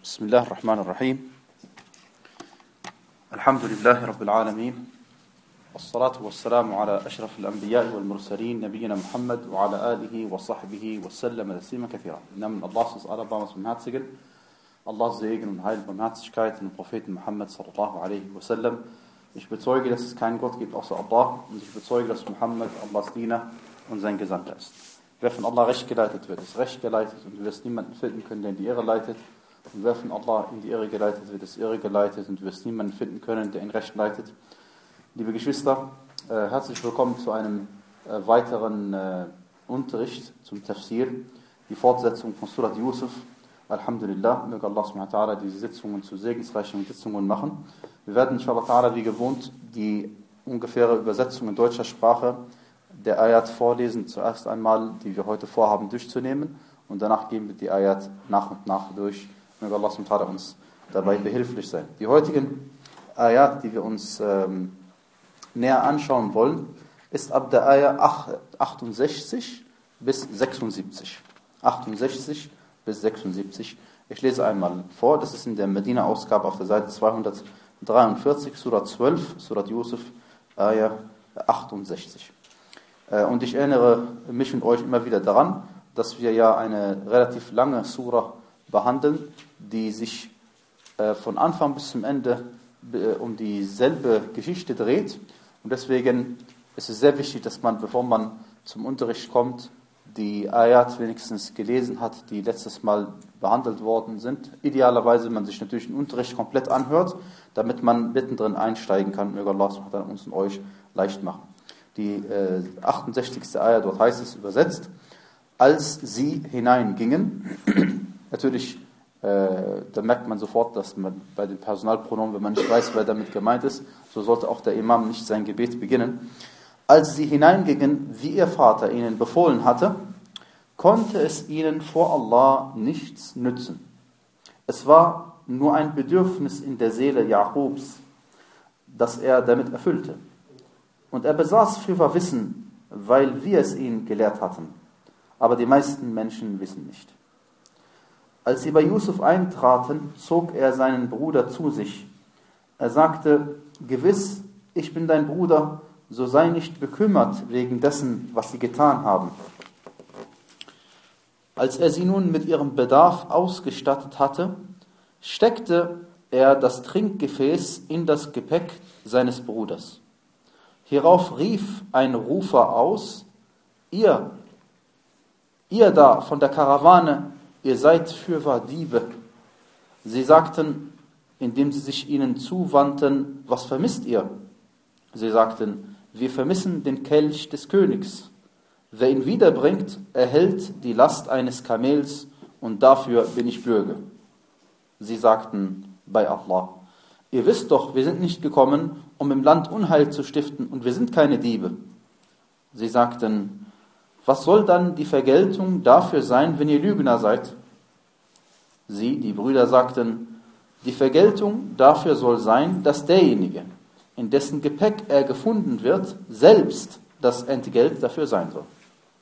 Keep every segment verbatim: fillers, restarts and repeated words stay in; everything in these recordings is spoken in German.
بسم الله الرحمن الرحيم الحمد لله رب العالمين والصلاة والسلام على أشرف الأنبياء والمرسلين نبينا Muhammad وعلى آله وصحبه وسلم تسليما كثيرا. Im Namen Allahs des Allerbarmers Barmherzigen, Allahs Segen und Heil und Barmherzigkeit und Propheten Muhammad sallallahu alaihi wasallam. Ich bezeuge, dass es keinen Gott gibt außer Allah, und ich bezeuge, dass Muhammad Allahs Diener und sein Gesandter ist. Wer von Allah recht geleitet wird, ist recht geleitet, und du wirst niemanden finden können, der in die Irre leitet. Und wer von Allah in die Irre geleitet wird, ist irre geleitet, und du wirst niemanden finden können, der ihn recht leitet. Liebe Geschwister, äh, herzlich willkommen zu einem äh, weiteren äh, Unterricht zum Tafsir, die Fortsetzung von Surat Yusuf. Alhamdulillah, möge Allah subhanahu wa ta'ala diese Sitzungen zu segensreichen Sitzungen machen. Wir werden inshallah ta'ala wie gewohnt die ungefähre Übersetzung in deutscher Sprache der Ayat vorlesen, zuerst einmal, die wir heute vorhaben durchzunehmen, und danach gehen wir die Ayat nach und nach durch. Möge Allah subhanahu wa ta'ala uns dabei behilflich sein. Die heutigen Ayat, die wir uns ähm, näher anschauen wollen, ist ab der Ayat achtundsechzig bis sechsundsiebzig. achtundsechzig bis sechsundsiebzig. Ich lese einmal vor, das ist in der Medina-Ausgabe auf der Seite zweihundertdreiundvierzig, Surat zwölf, Surat Yusuf, Ayat achtundsechzig. Und ich erinnere mich und euch immer wieder daran, dass wir ja eine relativ lange Surah behandeln, die sich äh, von Anfang bis zum Ende äh, um dieselbe Geschichte dreht. Und deswegen ist es sehr wichtig, dass man, bevor man zum Unterricht kommt, die Ayat wenigstens gelesen hat, die letztes Mal behandelt worden sind. Idealerweise man sich natürlich den Unterricht komplett anhört, damit man mittendrin einsteigen kann. Möge Allah uns und euch leicht machen. Die äh, achtundsechzigste Ayat, dort heißt es übersetzt: Als sie hineingingen. Natürlich, äh, da merkt man sofort, dass man bei den Personalpronomen, wenn man nicht weiß, wer damit gemeint ist, so sollte auch der Imam nicht sein Gebet beginnen. Als sie hineingingen, wie ihr Vater ihnen befohlen hatte, konnte es ihnen vor Allah nichts nützen. Es war nur ein Bedürfnis in der Seele Jakobs, das er damit erfüllte. Und er besaß fürwahr Wissen, weil wir es ihn gelehrt hatten. Aber die meisten Menschen wissen nicht. Als sie bei Yusuf eintraten, zog er seinen Bruder zu sich. Er sagte: Gewiss, ich bin dein Bruder, so sei nicht bekümmert wegen dessen, was sie getan haben. Als er sie nun mit ihrem Bedarf ausgestattet hatte, steckte er das Trinkgefäß in das Gepäck seines Bruders. Hierauf rief ein Rufer aus: Ihr, ihr da von der Karawane, ihr seid fürwahr Diebe. Sie sagten, indem sie sich ihnen zuwandten: Was vermisst ihr? Sie sagten: Wir vermissen den Kelch des Königs. Wer ihn wiederbringt, erhält die Last eines Kamels, und dafür bin ich Bürge. Sie sagten: Bei Allah, ihr wisst doch, wir sind nicht gekommen, um im Land Unheil zu stiften, und wir sind keine Diebe. Sie sagten: Was soll dann die Vergeltung dafür sein, wenn ihr Lügner seid? Sie, die Brüder, sagten: Die Vergeltung dafür soll sein, dass derjenige, in dessen Gepäck er gefunden wird, selbst das Entgelt dafür sein soll.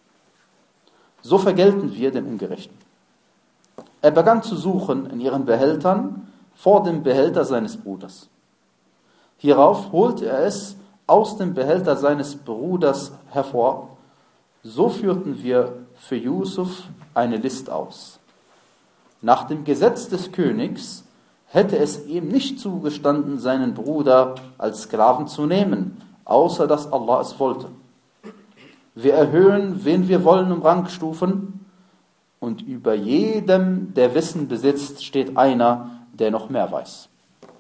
So vergelten wir den Ungerechten. Er begann zu suchen in ihren Behältern vor dem Behälter seines Bruders. Hierauf holte er es aus dem Behälter seines Bruders hervor. So führten wir für Yusuf eine List aus. Nach dem Gesetz des Königs hätte es ihm nicht zugestanden, seinen Bruder als Sklaven zu nehmen, außer dass Allah es wollte. Wir erhöhen, wen wir wollen, um Rangstufen, und über jedem, der Wissen besitzt, steht einer, der noch mehr weiß.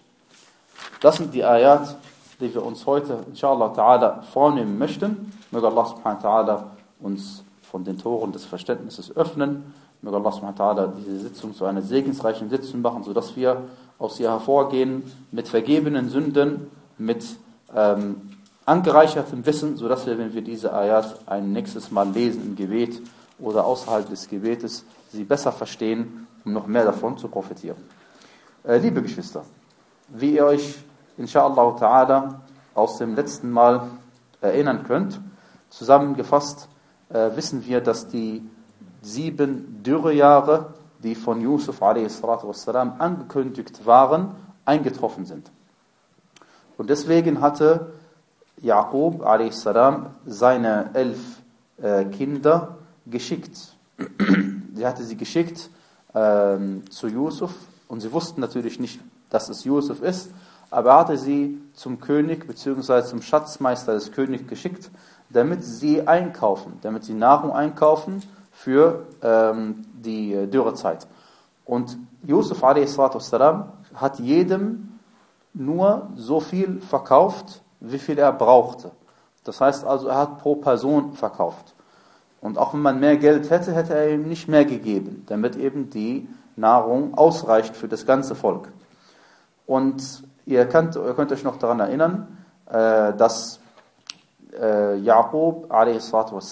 Das sind die Ayat, die wir uns heute, inshallah ta'ala, vornehmen möchten. Möge Allah subhanahu wa ta'ala uns von den Toren des Verständnisses öffnen. Möge Allah subhanahu wa ta'ala diese Sitzung zu einer segensreichen Sitzung machen, sodass wir aus ihr hervorgehen mit vergebenen Sünden, mit ähm, angereichertem Wissen, sodass wir, wenn wir diese Ayat ein nächstes Mal lesen im Gebet oder außerhalb des Gebetes, sie besser verstehen, um noch mehr davon zu profitieren. Äh, liebe Geschwister, wie ihr euch inshallah ta'ala aus dem letzten Mal erinnern könnt, zusammengefasst äh, wissen wir, dass die sieben Dürrejahre die von Yusuf a s. angekündigt waren, eingetroffen sind. Und deswegen hatte Jaqub a s. seine elf äh, Kinder geschickt. Sie hatte sie geschickt ähm, zu Yusuf und sie wussten natürlich nicht, dass es Yusuf ist, aber er hatte sie zum König bzw. zum Schatzmeister des Königs geschickt, damit sie einkaufen, damit sie Nahrung einkaufen für ähm, die Dürrezeit. Und Yusuf a s. hat jedem nur so viel verkauft, wie viel er brauchte. Das heißt also, er hat pro Person verkauft. Und auch wenn man mehr Geld hätte, hätte er ihm nicht mehr gegeben, damit eben die Nahrung ausreicht für das ganze Volk. Und ihr könnt, ihr könnt euch noch daran erinnern, äh, dass äh, Jaqub a s.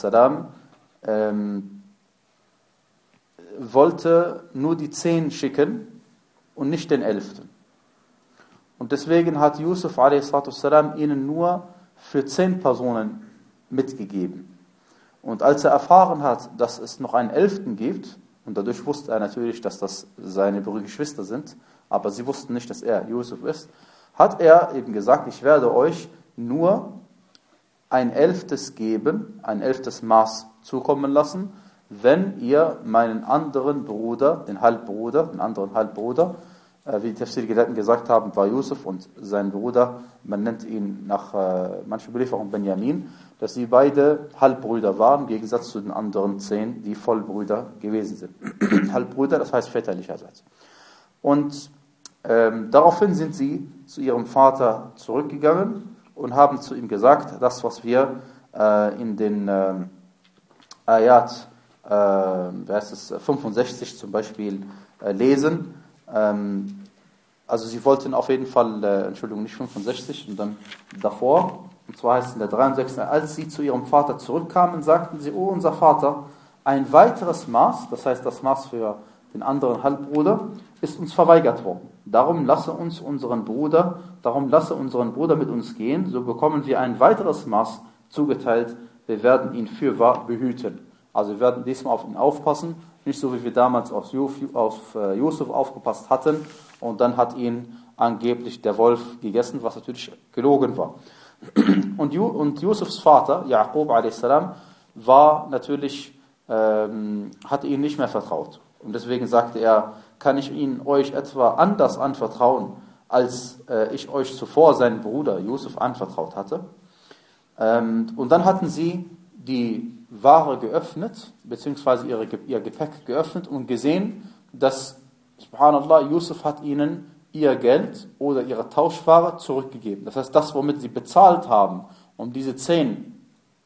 Ähm, wollte nur die zehn schicken und nicht den elften. Und deswegen hat Yusuf a s. ihnen nur für zehn Personen mitgegeben. Und als er erfahren hat, dass es noch einen elften gibt, und dadurch wusste er natürlich, dass das seine Geschwister sind, aber sie wussten nicht, dass er Yusuf ist, hat er eben gesagt, ich werde euch nur ein elftes geben, ein elftes Maß zukommen lassen, wenn ihr meinen anderen Bruder, den Halbbruder, den anderen Halbbruder, äh, wie die Tafsir-Gelehrten gesagt haben, war Yusuf und sein Bruder, man nennt ihn nach äh, manchen Überlieferungen Benjamin, dass sie beide Halbbrüder waren, im Gegensatz zu den anderen zehn, die Vollbrüder gewesen sind. Halbbrüder, das heißt väterlicherseits. Und ähm, daraufhin sind sie zu ihrem Vater zurückgegangen und haben zu ihm gesagt, das, was wir äh, in den äh, Ayat äh, wer ist es, fünfundsechzig zum Beispiel äh, lesen. Ähm, also sie wollten auf jeden Fall, äh, Entschuldigung, nicht fünfundsechzig, sondern davor, und zwar heißt es in der dreiundsechzigsten Als sie zu ihrem Vater zurückkamen, sagten sie, oh unser Vater, ein weiteres Maß, das heißt das Maß für den anderen Halbbruder, ist uns verweigert worden. Darum lasse uns unseren Bruder, darum lasse unseren Bruder mit uns gehen, so bekommen wir ein weiteres Maß zugeteilt, wir werden ihn fürwahr behüten. Also wir werden diesmal auf ihn aufpassen, nicht so wie wir damals auf Yusuf aufgepasst hatten und dann hat ihn angeblich der Wolf gegessen, was natürlich gelogen war. Und Yusufs Vater, Jaqub a s., war natürlich, ähm, hatte ihn nicht mehr vertraut. Und deswegen sagte er, kann ich ihn euch etwa anders anvertrauen, als äh, ich euch zuvor seinen Bruder Yusuf anvertraut hatte. Ähm, und dann hatten sie die Ware geöffnet, beziehungsweise ihre, ihr Gepäck geöffnet und gesehen, dass, subhanallah, Yusuf hat ihnen ihr Geld oder ihre Tauschware zurückgegeben. Das heißt, das, womit sie bezahlt haben, um diese zehn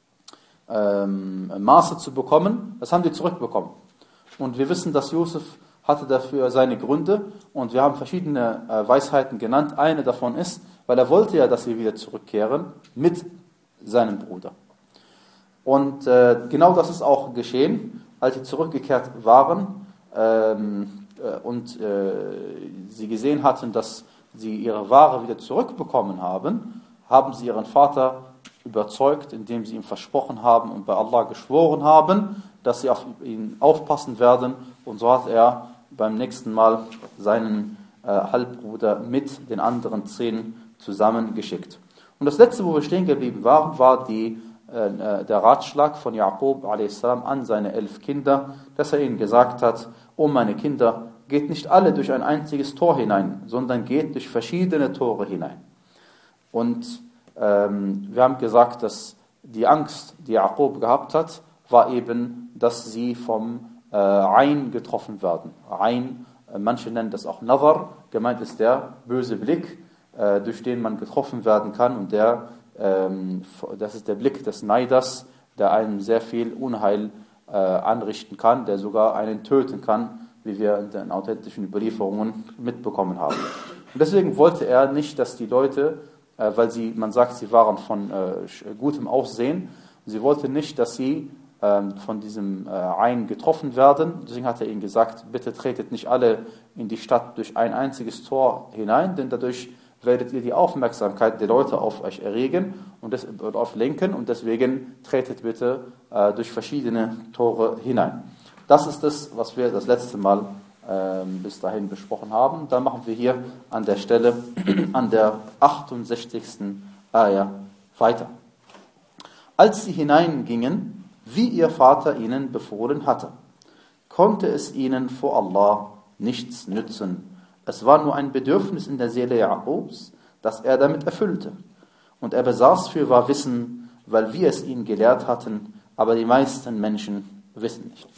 ähm, Maße zu bekommen, das haben sie zurückbekommen. Und wir wissen, dass Yusuf hatte dafür seine Gründe und wir haben verschiedene äh, Weisheiten genannt. Eine davon ist, weil er wollte ja, dass sie wieder zurückkehren mit seinem Bruder. Und äh, genau das ist auch geschehen, als sie zurückgekehrt waren ähm, äh, und äh, sie gesehen hatten, dass sie ihre Ware wieder zurückbekommen haben, haben sie ihren Vater überzeugt, indem sie ihm versprochen haben und bei Allah geschworen haben, dass sie auf ihn aufpassen werden. Und so hat er beim nächsten Mal seinen äh, Halbbruder mit den anderen zehn zusammengeschickt. Und das letzte, wo wir stehen geblieben waren, war die der Ratschlag von Jaqub a s. an seine elf Kinder, dass er ihnen gesagt hat, o meine Kinder, geht nicht alle durch ein einziges Tor hinein, sondern geht durch verschiedene Tore hinein. Und ähm, wir haben gesagt, dass die Angst, die Jaqub gehabt hat, war eben, dass sie vom äh, Ain getroffen werden. Ain, äh, manche nennen das auch Nazar, gemeint ist der böse Blick, äh, durch den man getroffen werden kann und der das ist der Blick des Neiders, der einem sehr viel Unheil äh, anrichten kann, der sogar einen töten kann, wie wir in den authentischen Überlieferungen mitbekommen haben. Und deswegen wollte er nicht, dass die Leute, äh, weil sie, man sagt, sie waren von äh, gutem Aussehen, sie wollte nicht, dass sie äh, von diesem äh, Ain getroffen werden. Deswegen hat er ihnen gesagt, bitte tretet nicht alle in die Stadt durch ein einziges Tor hinein, denn dadurch werdet ihr die Aufmerksamkeit der Leute auf euch erregen und das, auf lenken und deswegen tretet bitte äh, durch verschiedene Tore hinein. Das ist es, was wir das letzte Mal äh, bis dahin besprochen haben. Dann machen wir hier an der Stelle, an der achtundsechzigsten Ayah weiter. Als sie hineingingen, wie ihr Vater ihnen befohlen hatte, konnte es ihnen vor Allah nichts nützen. Es war nur ein Bedürfnis in der Seele Jakobs, das er damit erfüllte. Und er besaß fürwahr Wissen, weil wir es ihn gelehrt hatten, aber die meisten Menschen wissen nicht.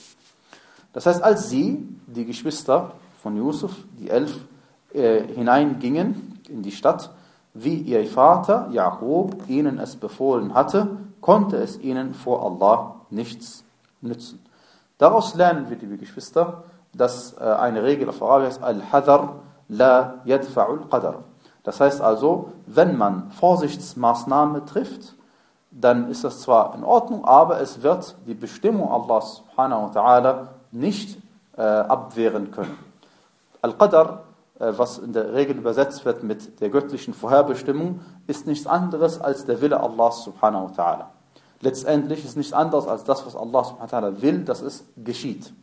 Das heißt, als sie, die Geschwister von Yusuf, die elf, äh, hineingingen in die Stadt, wie ihr Vater Jakob ihnen es befohlen hatte, konnte es ihnen vor Allah nichts nützen. Daraus lernen wir, liebe Geschwister, dass äh, eine Regel auf Arabisch heißt, Al-Hadar la yadfa'ul qadar. Das heißt also, wenn man Vorsichtsmaßnahmen trifft, dann ist das zwar in Ordnung, aber es wird die Bestimmung Allahs subhanahu wa ta'ala nicht äh, abwehren können. Al-Qadar, äh, was in der Regel übersetzt wird mit der göttlichen Vorherbestimmung, ist nichts anderes als der Wille Allahs subhanahu wa ta'ala. Letztendlich ist nichts anderes als das, was Allah subhanahu wa ta'ala will, dass es geschieht.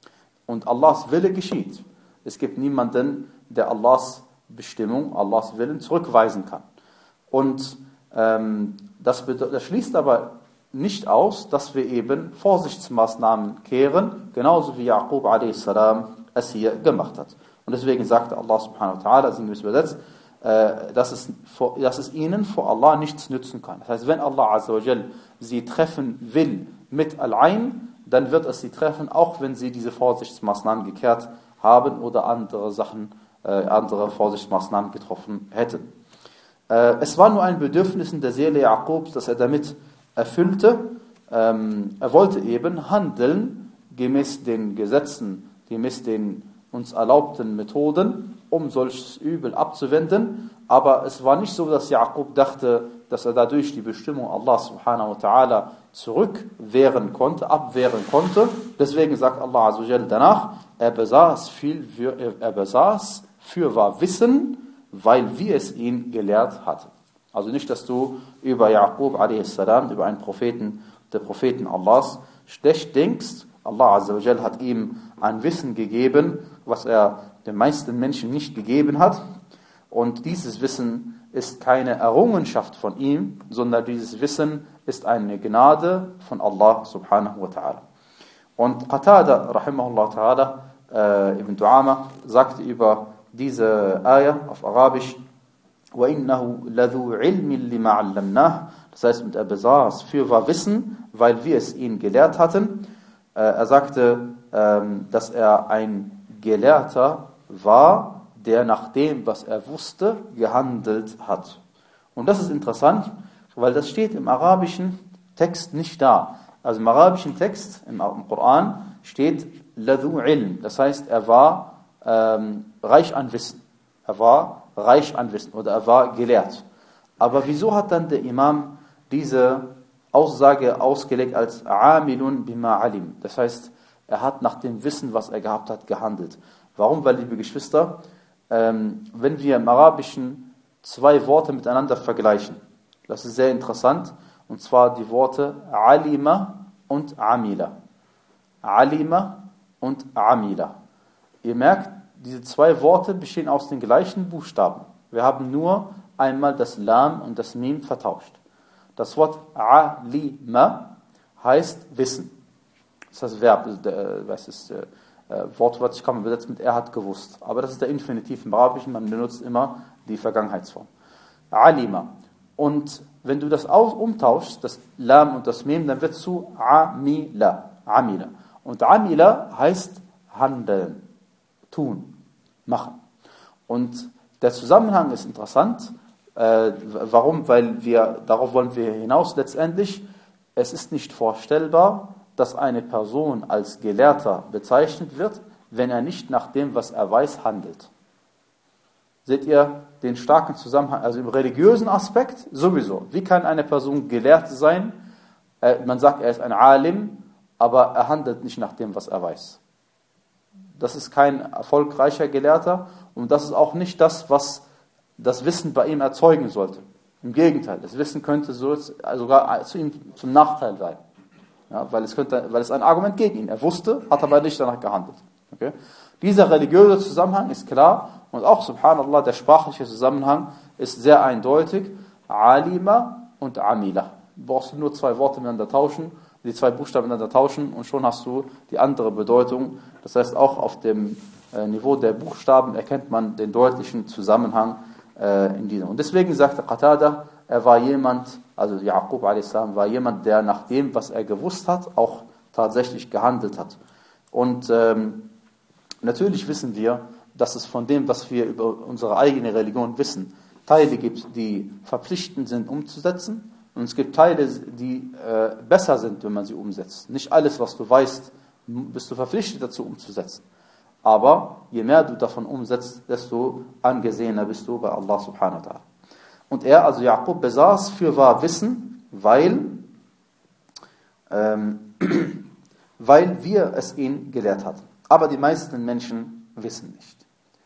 Und Allahs Wille geschieht. Es gibt niemanden, der Allahs Bestimmung, Allahs Willen zurückweisen kann. Und ähm, das, das schließt aber nicht aus, dass wir eben Vorsichtsmaßnahmen kehren, genauso wie Jakob a s. es hier gemacht hat. Und deswegen sagte Allah subhanahu wa ta'ala, sinngemäß übersetzt, äh, dass, es vor, dass es ihnen vor Allah nichts nützen kann. Das heißt, wenn Allah azza wa jal sie treffen will mit Al-Ain, dann wird es sie treffen, auch wenn sie diese Vorsichtsmaßnahmen gekehrt haben oder andere Sachen, äh, andere Vorsichtsmaßnahmen getroffen hätten. Äh, es war nur ein Bedürfnis in der Seele Jakobs, das er damit erfüllte. Ähm, er wollte eben handeln gemäß den Gesetzen, gemäß den uns erlaubten Methoden, um solches Übel abzuwenden. Aber es war nicht so, dass Jakob dachte, dass er dadurch die Bestimmung Allah subhanahu wa ta'ala zurückwehren konnte, abwehren konnte. Deswegen sagt Allah azza wa jalla danach, er besaß viel, er besaß fürwahr Wissen, weil wir es ihn gelehrt hatten. Also nicht, dass du über Jakob a s., über einen Propheten, der Propheten Allahs, schlecht denkst. Allah azza wa jalla hat ihm ein Wissen gegeben, was er den meisten Menschen nicht gegeben hat. Und dieses Wissen ist keine Errungenschaft von ihm, sondern dieses Wissen ist eine Gnade von Allah subhanahu wa ta'ala. Und Qatada, rahimahullah ta'ala, äh, Ibn Du'ama, sagte über diese Ayah auf Arabisch, وَإِنَّهُ لَذُو عِلْمٍ لِمَا عَلَّمْنَاهُ. Das heißt, er besaß fürwahr Wissen, weil wir es ihn gelehrt hatten. Äh, er sagte, ähm, dass er ein Gelehrter war, der nach dem, was er wusste, gehandelt hat. Und das ist interessant, weil das steht im arabischen Text nicht da. Also im arabischen Text, im, im Koran, steht Ladhu Ilm. Das heißt, er war ähm, reich an Wissen. Er war reich an Wissen oder er war gelehrt. Aber wieso hat dann der Imam diese Aussage ausgelegt als Amilun bima alim? Das heißt, er hat nach dem Wissen, was er gehabt hat, gehandelt. Warum? Weil, liebe Geschwister, ähm, wenn wir im Arabischen zwei Worte miteinander vergleichen, das ist sehr interessant, und zwar die Worte Alima und Amila. Alima und Amila. Ihr merkt, diese zwei Worte bestehen aus den gleichen Buchstaben. Wir haben nur einmal das Lam und das Mim vertauscht. Das Wort Alima heißt Wissen. Das ist das Verb, das ist äh, wortwörtlich kann man übersetzen mit er hat gewusst. Aber das ist der Infinitiv im Arabischen, man benutzt immer die Vergangenheitsform. Alima. Und wenn du das umtauschst, das Lam und das Mim, dann wird es zu Amila. Amila. Und Amila heißt handeln, tun, machen. Und der Zusammenhang ist interessant. Äh, warum? Weil wir, darauf wollen wir hinaus letztendlich, es ist nicht vorstellbar, dass eine Person als Gelehrter bezeichnet wird, wenn er nicht nach dem, was er weiß, handelt. Seht ihr den starken Zusammenhang, also im religiösen Aspekt sowieso. Wie kann eine Person gelehrt sein? Äh, man sagt, er ist ein Alim, aber er handelt nicht nach dem, was er weiß. Das ist kein erfolgreicher Gelehrter und das ist auch nicht das, was das Wissen bei ihm erzeugen sollte. Im Gegenteil, das Wissen könnte so, sogar zu ihm zum Nachteil sein. Ja, weil, es könnte, weil es ein Argument gegen ihn. Er wusste, hat aber nicht danach gehandelt. Okay? Dieser religiöse Zusammenhang ist klar und auch, subhanallah, der sprachliche Zusammenhang ist sehr eindeutig. Alima und Amila. Du brauchst nur zwei Worte miteinander tauschen, die zwei Buchstaben miteinander tauschen und schon hast du die andere Bedeutung. Das heißt, auch auf dem äh, Niveau der Buchstaben erkennt man den deutlichen Zusammenhang äh, in diesem. Und deswegen sagte Qatada, er war jemand, also Yaqub a s. war jemand, der nach dem, was er gewusst hat, auch tatsächlich gehandelt hat. Und ähm, natürlich wissen wir, dass es von dem, was wir über unsere eigene Religion wissen, Teile gibt, die verpflichtend sind umzusetzen und es gibt Teile, die äh, besser sind, wenn man sie umsetzt. Nicht alles, was du weißt, bist du verpflichtet dazu umzusetzen. Aber je mehr du davon umsetzt, desto angesehener bist du bei Allah subhanahu wa ta'ala. Und er, also Yaqub, besaß fürwahr Wissen, weil, ähm, weil wir es ihn gelehrt hatten. Aber die meisten Menschen wissen nicht.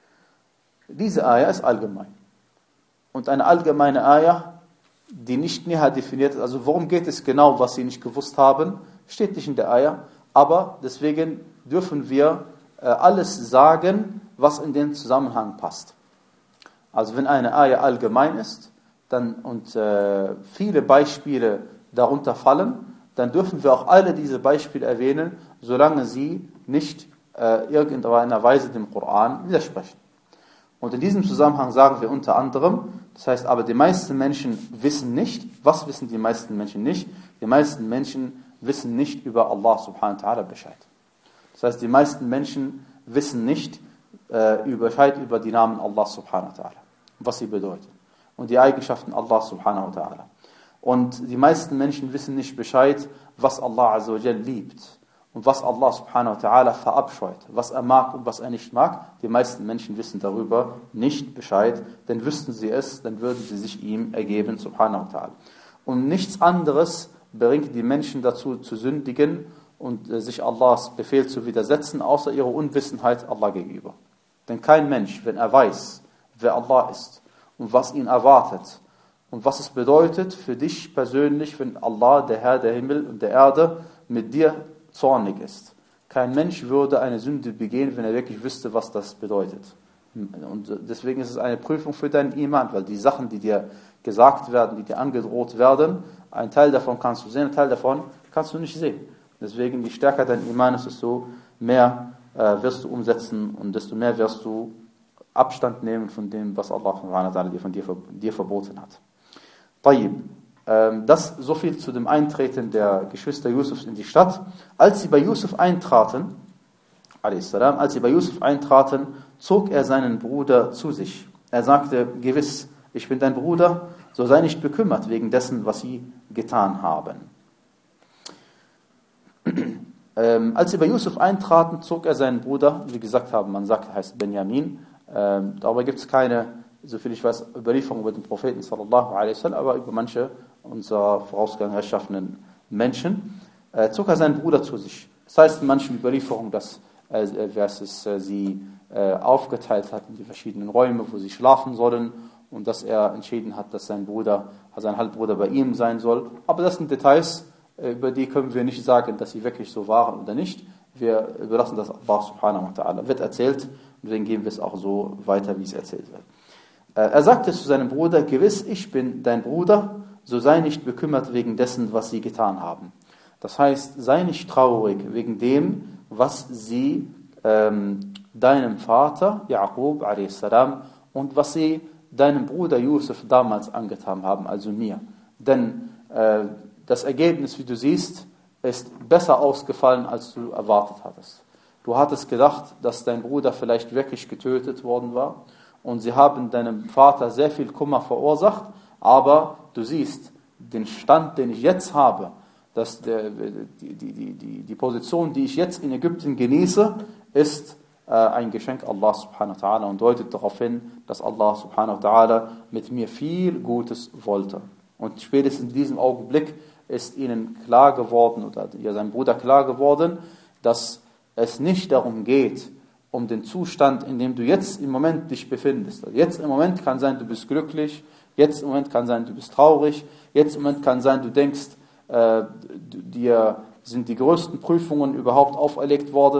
Diese Ayah ist allgemein. Und eine allgemeine Ayah, die nicht näher definiert ist, also worum geht es genau, was sie nicht gewusst haben, steht nicht in der Ayah, aber deswegen dürfen wir äh, alles sagen, was in den Zusammenhang passt. Also wenn eine Ayah allgemein ist dann, und äh, viele Beispiele darunter fallen, dann dürfen wir auch alle diese Beispiele erwähnen, solange sie nicht äh, irgendeiner Weise dem Koran widersprechen. Und in diesem Zusammenhang sagen wir unter anderem, das heißt aber, die meisten Menschen wissen nicht. Was wissen die meisten Menschen nicht? Die meisten Menschen wissen nicht über Allah subhanahu wa ta'ala Bescheid. Das heißt, die meisten Menschen wissen nicht äh, Bescheid über die Namen Allah subhanahu wa ta'ala, was sie bedeuten. Und die Eigenschaften Allah subhanahu wa ta'ala. Und die meisten Menschen wissen nicht Bescheid, was Allah azza wa jal liebt. Und was Allah subhanahu wa ta'ala verabscheut, was er mag und was er nicht mag, die meisten Menschen wissen darüber nicht Bescheid, denn wüssten sie es, dann würden sie sich ihm ergeben, subhanahu wa ta'ala. Und nichts anderes bringt die Menschen dazu zu sündigen und äh, sich Allahs Befehl zu widersetzen, außer ihre Unwissenheit Allah gegenüber. Denn kein Mensch, wenn er weiß, wer Allah ist und was ihn erwartet und was es bedeutet für dich persönlich, wenn Allah, der Herr der Himmel und der Erde, mit dir zornig ist. Kein Mensch würde eine Sünde begehen, wenn er wirklich wüsste, was das bedeutet. Und deswegen ist es eine Prüfung für deinen Iman, weil die Sachen, die dir gesagt werden, die dir angedroht werden, ein Teil davon kannst du sehen, ein Teil davon kannst du nicht sehen. Deswegen, je stärker dein Iman ist, desto mehr äh, wirst du umsetzen und desto mehr wirst du Abstand nehmen von dem, was Allah von dir, dir verboten hat. Tayyib. Das so viel zu dem Eintreten der Geschwister Jusufs in die Stadt. Als sie bei Jusuf eintraten, als sie bei Jusuf eintraten, zog er seinen Bruder zu sich. Er sagte, gewiss, ich bin dein Bruder, so sei nicht bekümmert wegen dessen, was sie getan haben. ähm, als sie bei Jusuf eintraten, zog er seinen Bruder, wie gesagt haben, man sagt, er heißt Benjamin. Ähm, darüber gibt es keine, soviel ich weiß, Überlieferung über den Propheten sallallahu alaihi wasallam, aber über manche unserer vorausgegangen rechtschaffenen Menschen, äh, zog er seinen Bruder zu sich. Das heißt in manchen Überlieferungen, dass äh, es, äh, sie äh, aufgeteilt hat in die verschiedenen Räume, wo sie schlafen sollen und dass er entschieden hat, dass sein Bruder, also sein Halbbruder bei ihm sein soll. Aber das sind Details, äh, über die können wir nicht sagen, dass sie wirklich so waren oder nicht. Wir überlassen das Allah subhanahu wa ta'ala. Wird erzählt und deswegen geben wir es auch so weiter, wie es erzählt wird. Äh, er sagte zu seinem Bruder, gewiss, ich bin dein Bruder, so sei nicht bekümmert wegen dessen, was sie getan haben. Das heißt, sei nicht traurig wegen dem, was sie ähm, deinem Vater, Yaqub a s. und was sie deinem Bruder Yusuf damals angetan haben, also mir. Denn äh, das Ergebnis, wie du siehst, ist besser ausgefallen, als du erwartet hattest. Du hattest gedacht, dass dein Bruder vielleicht wirklich getötet worden war und sie haben deinem Vater sehr viel Kummer verursacht, aber du siehst, den Stand, den ich jetzt habe, dass der, die, die, die, die Position, die ich jetzt in Ägypten genieße, ist äh, ein Geschenk Allah subhanahu wa ta'ala und deutet darauf hin, dass Allah subhanahu wa ta'ala mit mir viel Gutes wollte. Und spätestens in diesem Augenblick ist ihnen klar geworden, oder ja, sein Bruder klar geworden, dass es nicht darum geht, um den Zustand, in dem du jetzt im Moment dich befindest. Also jetzt im Moment kann sein, du bist glücklich, jetzt im Moment kann sein, du bist traurig, jetzt im Moment kann sein, du denkst, äh, dir sind die größten Prüfungen überhaupt auferlegt worden,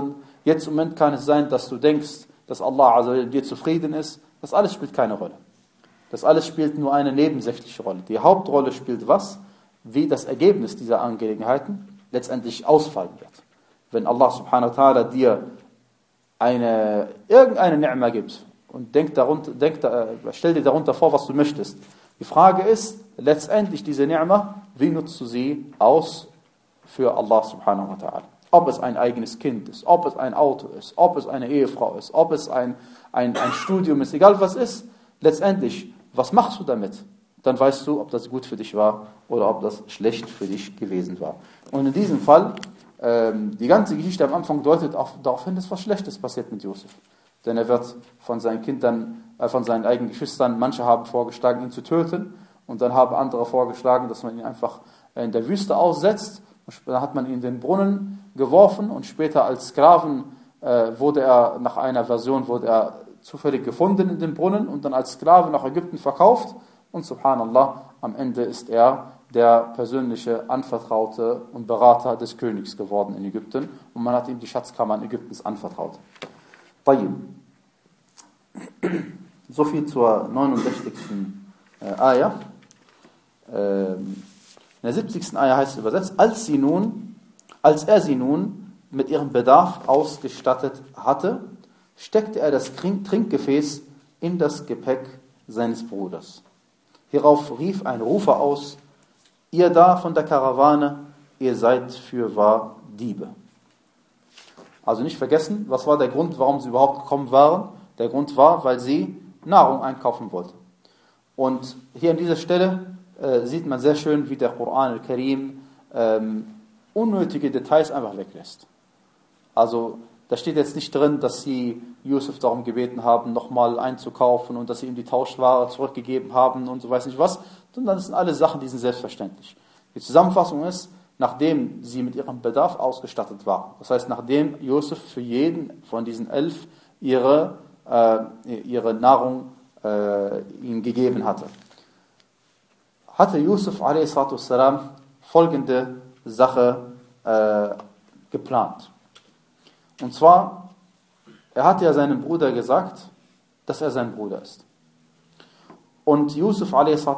Jetzt im Moment kann es sein, dass du denkst, dass Allah also dir zufrieden ist. Das alles spielt keine Rolle. Das alles spielt nur eine nebensächliche Rolle. Die Hauptrolle spielt was? Wie das Ergebnis dieser Angelegenheiten letztendlich ausfallen wird. Wenn Allah subhanahu wa ta'ala dir eine, irgendeine Ni'ma gibt und denk darunter, denk, äh, stell dir darunter vor, was du möchtest. Die Frage ist, letztendlich diese Ni'ma, wie nutzt du sie aus für Allah subhanahu wa ta'ala? Ob es ein eigenes Kind ist, ob es ein Auto ist, ob es eine Ehefrau ist, ob es ein, ein, ein Studium ist, egal was ist, letztendlich, was machst du damit? Dann weißt du, ob das gut für dich war oder ob das schlecht für dich gewesen war. Und in diesem Fall, ähm, die ganze Geschichte am Anfang deutet auch darauf hin, dass was Schlechtes passiert mit Josef. Denn er wird von seinen Kindern, äh, von seinen eigenen Geschwistern, manche haben vorgeschlagen, ihn zu töten, und dann haben andere vorgeschlagen, dass man ihn einfach in der Wüste aussetzt. Und dann hat man ihn in den Brunnen geworfen und später als Sklaven äh, wurde er, nach einer Version, wurde er zufällig gefunden in dem Brunnen und dann als Sklave nach Ägypten verkauft. Und subhanallah, am Ende ist er der persönliche Anvertraute und Berater des Königs geworden in Ägypten. Und man hat ihm die Schatzkammern Ägyptens anvertraut. Tayyib. So viel zur neunundsechzigsten Äh, Ayah. Ähm, in der siebzigsten Ayah heißt es übersetzt, als sie nun, als er sie nun mit ihrem Bedarf ausgestattet hatte, steckte er das Trinkgefäß in das Gepäck seines Bruders. Hierauf rief ein Rufer aus, ihr da von der Karawane, ihr seid fürwahr Diebe. Also nicht vergessen, was war der Grund, warum sie überhaupt gekommen waren? Der Grund war, weil sie Nahrung einkaufen wollten. Und hier an dieser Stelle äh, sieht man sehr schön, wie der Koran al-Karim ähm, unnötige Details einfach weglässt. Also da steht jetzt nicht drin, dass sie Yusuf darum gebeten haben, nochmal einzukaufen und dass sie ihm die Tauschware zurückgegeben haben und so weiß nicht was, sondern das sind alle Sachen, die sind selbstverständlich. Die Zusammenfassung ist, nachdem sie mit ihrem Bedarf ausgestattet waren, das heißt, nachdem Yusuf für jeden von diesen elf ihre, äh, ihre Nahrung äh, ihnen gegeben hatte, hatte Yusuf a s. folgende Sache äh, geplant. Und zwar, er hat ja seinem Bruder gesagt, dass er sein Bruder ist. Und Yusuf a s.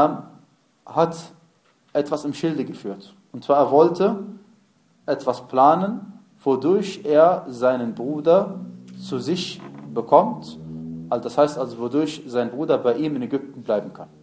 hat etwas im Schilde geführt. Und zwar, er wollte etwas planen, wodurch er seinen Bruder zu sich bekommt. Das heißt also, wodurch sein Bruder bei ihm in Ägypten bleiben kann.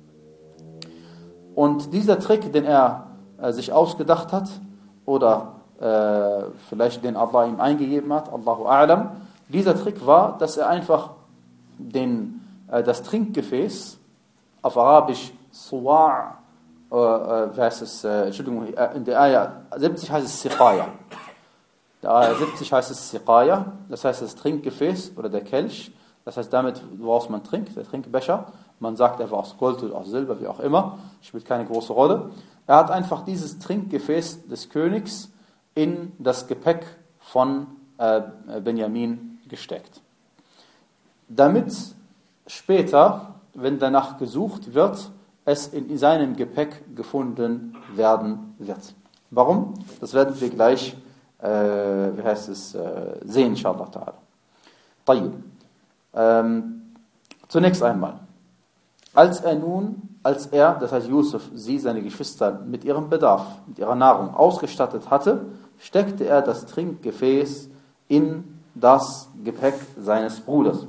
Und dieser Trick, den er äh, sich ausgedacht hat, oder äh, vielleicht den Allah ihm eingegeben hat, Allahu A'lam, dieser Trick war, dass er einfach den, äh, das Trinkgefäß, auf Arabisch Suwa', äh, äh, versus, äh, Entschuldigung, in der Ayah siebzig heißt es Siqaya. In der Ayah siebzig heißt es Siqaya, das heißt das Trinkgefäß oder der Kelch, das heißt damit, woraus man trinkt, der Trinkbecher. Man sagt, er war aus Gold oder aus Silber, wie auch immer, spielt keine große Rolle. Er hat einfach dieses Trinkgefäß des Königs in das Gepäck von äh, Benjamin gesteckt. Damit später, wenn danach gesucht wird, es in seinem Gepäck gefunden werden wird. Warum? Das werden wir gleich, äh, wie heißt es, äh, sehen, inshallah ta'ala. Tayyib. Ähm, zunächst einmal, als er nun, als er, das heißt Yusuf, sie, seine Geschwister, mit ihrem Bedarf, mit ihrer Nahrung ausgestattet hatte, steckte er das Trinkgefäß in das Gepäck seines Bruders.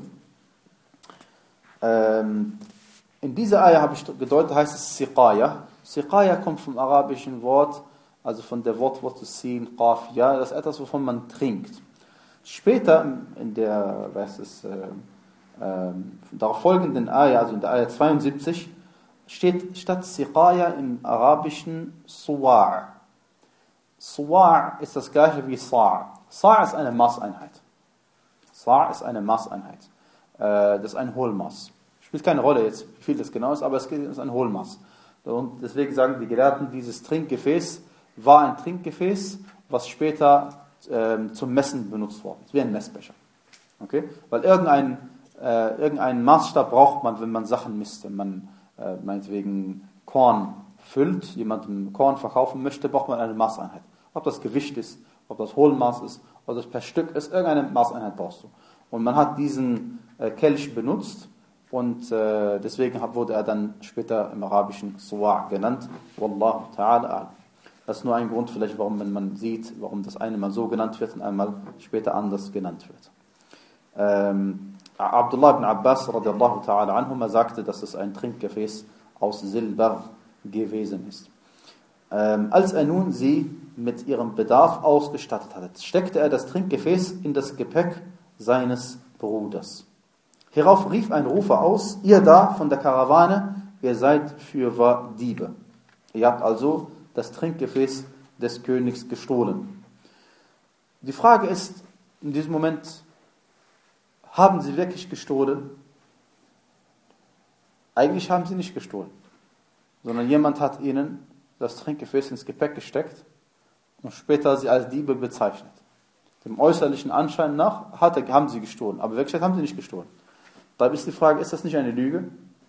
Ähm, in dieser Ayah habe ich gedeutet, heißt es Siqaya. Siqaya kommt vom arabischen Wort, also von der Wortwurzel Sin, Qaf, ja, das ist etwas, wovon man trinkt. Später in der, was ist, äh, äh, darauf folgenden Ayah, also in der Ayah zweiundsiebzig, steht statt Siqaya im arabischen Suwa'. Suwa' ist das gleiche wie Sa'. Sa' ist eine Maßeinheit. Sa' ist eine Maßeinheit. Äh, das ist ein Hohlmaß. Spielt keine Rolle jetzt, wie viel das genau ist, aber es ist ein Hohlmaß. Und deswegen sagen die Gelehrten, dieses Trinkgefäß war ein Trinkgefäß, was später ähm, zum Messen benutzt worden ist, wie ein Messbecher. Okay? Weil irgendein, äh, irgendeinen Maßstab braucht man, wenn man Sachen misst. Wenn man äh, meinetwegen Korn füllt, jemandem Korn verkaufen möchte, braucht man eine Maßeinheit. Ob das Gewicht ist, ob das Hohlmaß ist, ob das per Stück ist, irgendeine Maßeinheit brauchst du. Und man hat diesen äh, Kelch benutzt und äh, deswegen wurde er dann später im Arabischen Suwa' genannt. Wallahu ta'ala a'lam. Das ist nur ein Grund vielleicht, warum wenn man sieht, warum das eine mal so genannt wird und einmal später anders genannt wird. Ähm, Abdullah ibn Abbas radiallahu ta'ala anhuma sagte, dass es ein Trinkgefäß aus Silber gewesen ist. Ähm, als er nun sie mit ihrem Bedarf ausgestattet hatte, steckte er das Trinkgefäß in das Gepäck seines Bruders. Hierauf rief ein Rufer aus: Ihr da von der Karawane, ihr seid fürwahr Diebe. Ihr habt also das Trinkgefäß des Königs gestohlen. Die Frage ist in diesem Moment, haben sie wirklich gestohlen? Eigentlich haben sie nicht gestohlen, sondern jemand hat ihnen das Trinkgefäß ins Gepäck gesteckt und später sie als Diebe bezeichnet. Dem äußerlichen Anschein nach hat, haben sie gestohlen, aber wirklich haben sie nicht gestohlen. Da ist die Frage, ist das nicht eine Lüge?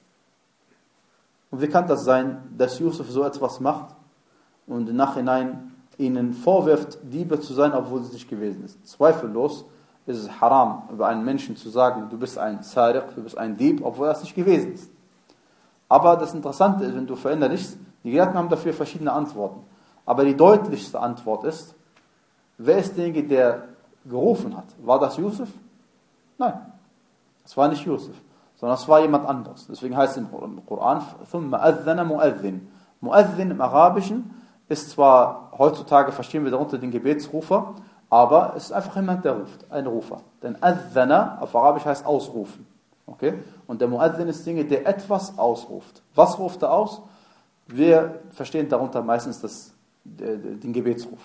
Und wie kann das sein, dass Yusuf so etwas macht und im Nachhinein ihnen vorwirft, Diebe zu sein, obwohl es nicht gewesen ist? Zweifellos ist es haram, über einen Menschen zu sagen, du bist ein Sariq, du bist ein Dieb, obwohl das nicht gewesen ist. Aber das Interessante ist, wenn du verinnerlichst, die Gelehrten haben dafür verschiedene Antworten. Aber die deutlichste Antwort ist, wer ist derjenige, der gerufen hat? War das Yusuf? Nein, es war nicht Yusuf, sondern es war jemand anderes. Deswegen heißt es im Koran, ثُمَّ أَذَّنَ مُؤَذِّنٌ. Mu'adhin im Arabischen ist zwar, heutzutage verstehen wir darunter den Gebetsrufer, aber es ist einfach jemand, der ruft, ein Rufer. Denn Adhana auf Arabisch heißt ausrufen. Okay? Und der Mu'adhin ist derjenige, der etwas ausruft. Was ruft er aus? Wir verstehen darunter meistens das, den Gebetsruf.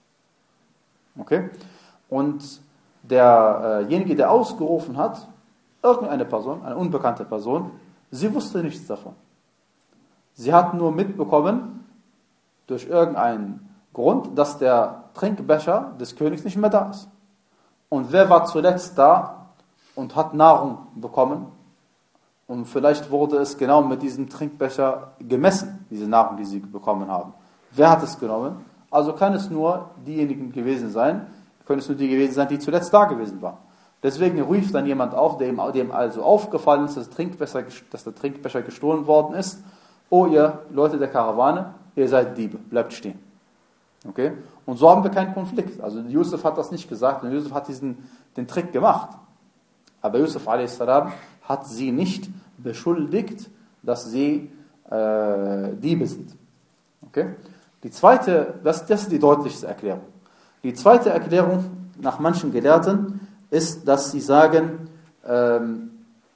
Okay? Und derjenige, der ausgerufen hat, irgendeine Person, eine unbekannte Person, sie wusste nichts davon. Sie hat nur mitbekommen, durch irgendeinen Grund, dass der Trinkbecher des Königs nicht mehr da ist. Und wer war zuletzt da und hat Nahrung bekommen? Und vielleicht wurde es genau mit diesem Trinkbecher gemessen, diese Nahrung, die sie bekommen haben. Wer hat es genommen? Also kann es nur diejenigen gewesen sein, können es nur die gewesen sein, die zuletzt da gewesen waren. Deswegen rief dann jemand auf, dem, dem also aufgefallen ist, dass, Trinkbecher, dass der Trinkbecher gestohlen worden ist. Oh ihr Leute der Karawane, ihr seid Diebe, bleibt stehen. Okay? Und so haben wir keinen Konflikt. Also Yusuf hat das nicht gesagt, und Yusuf hat diesen, den Trick gemacht. Aber Yusuf a s. hat sie nicht beschuldigt, dass sie äh, Diebe sind. Okay? Die zweite, das, das ist die deutlichste Erklärung. Die zweite Erklärung nach manchen Gelehrten ist, dass sie sagen, ähm,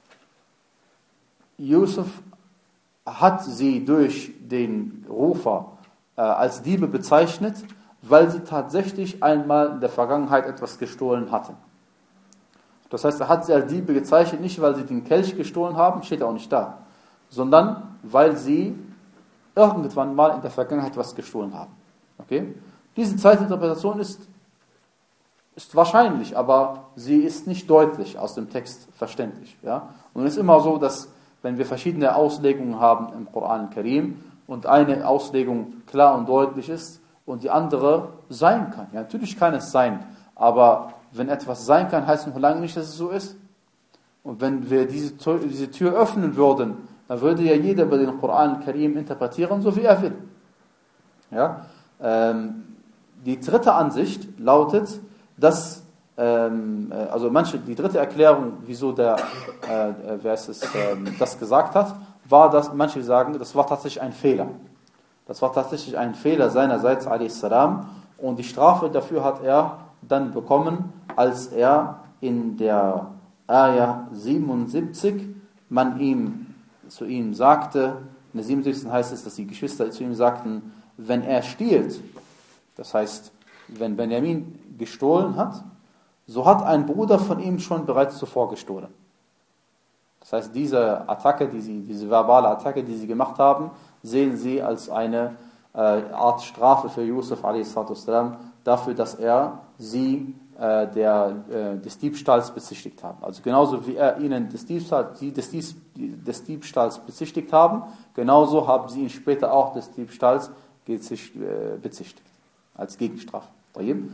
Yusuf hat sie durch den Rufer äh, als Diebe bezeichnet, weil sie tatsächlich einmal in der Vergangenheit etwas gestohlen hatten. Das heißt, er hat sie als Diebe gezeichnet, nicht weil sie den Kelch gestohlen haben, steht auch nicht da, sondern weil sie irgendwann mal in der Vergangenheit was gestohlen haben. Okay? Diese zweite Interpretation ist, ist wahrscheinlich, aber sie ist nicht deutlich aus dem Text verständlich. Ja? Und es ist immer so, dass wenn wir verschiedene Auslegungen haben im Koran Karim und eine Auslegung klar und deutlich ist und die andere sein kann. Ja, natürlich kann es sein, aber wenn etwas sein kann, heißt es noch lange nicht, dass es so ist. Und wenn wir diese Tür, diese Tür öffnen würden, dann würde ja jeder über den Koran Karim interpretieren, so wie er will. Ja? Ähm, die dritte Ansicht lautet, dass ähm, also manche, die dritte Erklärung, wieso der, äh, wer es ist, ähm, das gesagt hat, war, dass manche sagen, das war tatsächlich ein Fehler. Das war tatsächlich ein Fehler seinerseits, a s. Und die Strafe dafür hat er dann bekommen, als er in der Ayah siebenundsiebzig man ihm zu ihm sagte, in der siebenundsiebzig heißt es, dass die Geschwister zu ihm sagten, wenn er stiehlt, das heißt, wenn Benjamin gestohlen hat, so hat ein Bruder von ihm schon bereits zuvor gestohlen. Das heißt, diese Attacke, die sie, diese verbale Attacke, die sie gemacht haben, sehen sie als eine äh, Art Strafe für Yusuf a s. dafür, dass er sie äh, der, äh, des Diebstahls bezichtigt haben. Also genauso wie er ihnen des Diebstahls, die des, Diebs, des Diebstahls bezichtigt haben, genauso haben sie ihn später auch des Diebstahls bezichtigt, als Gegenstrafe.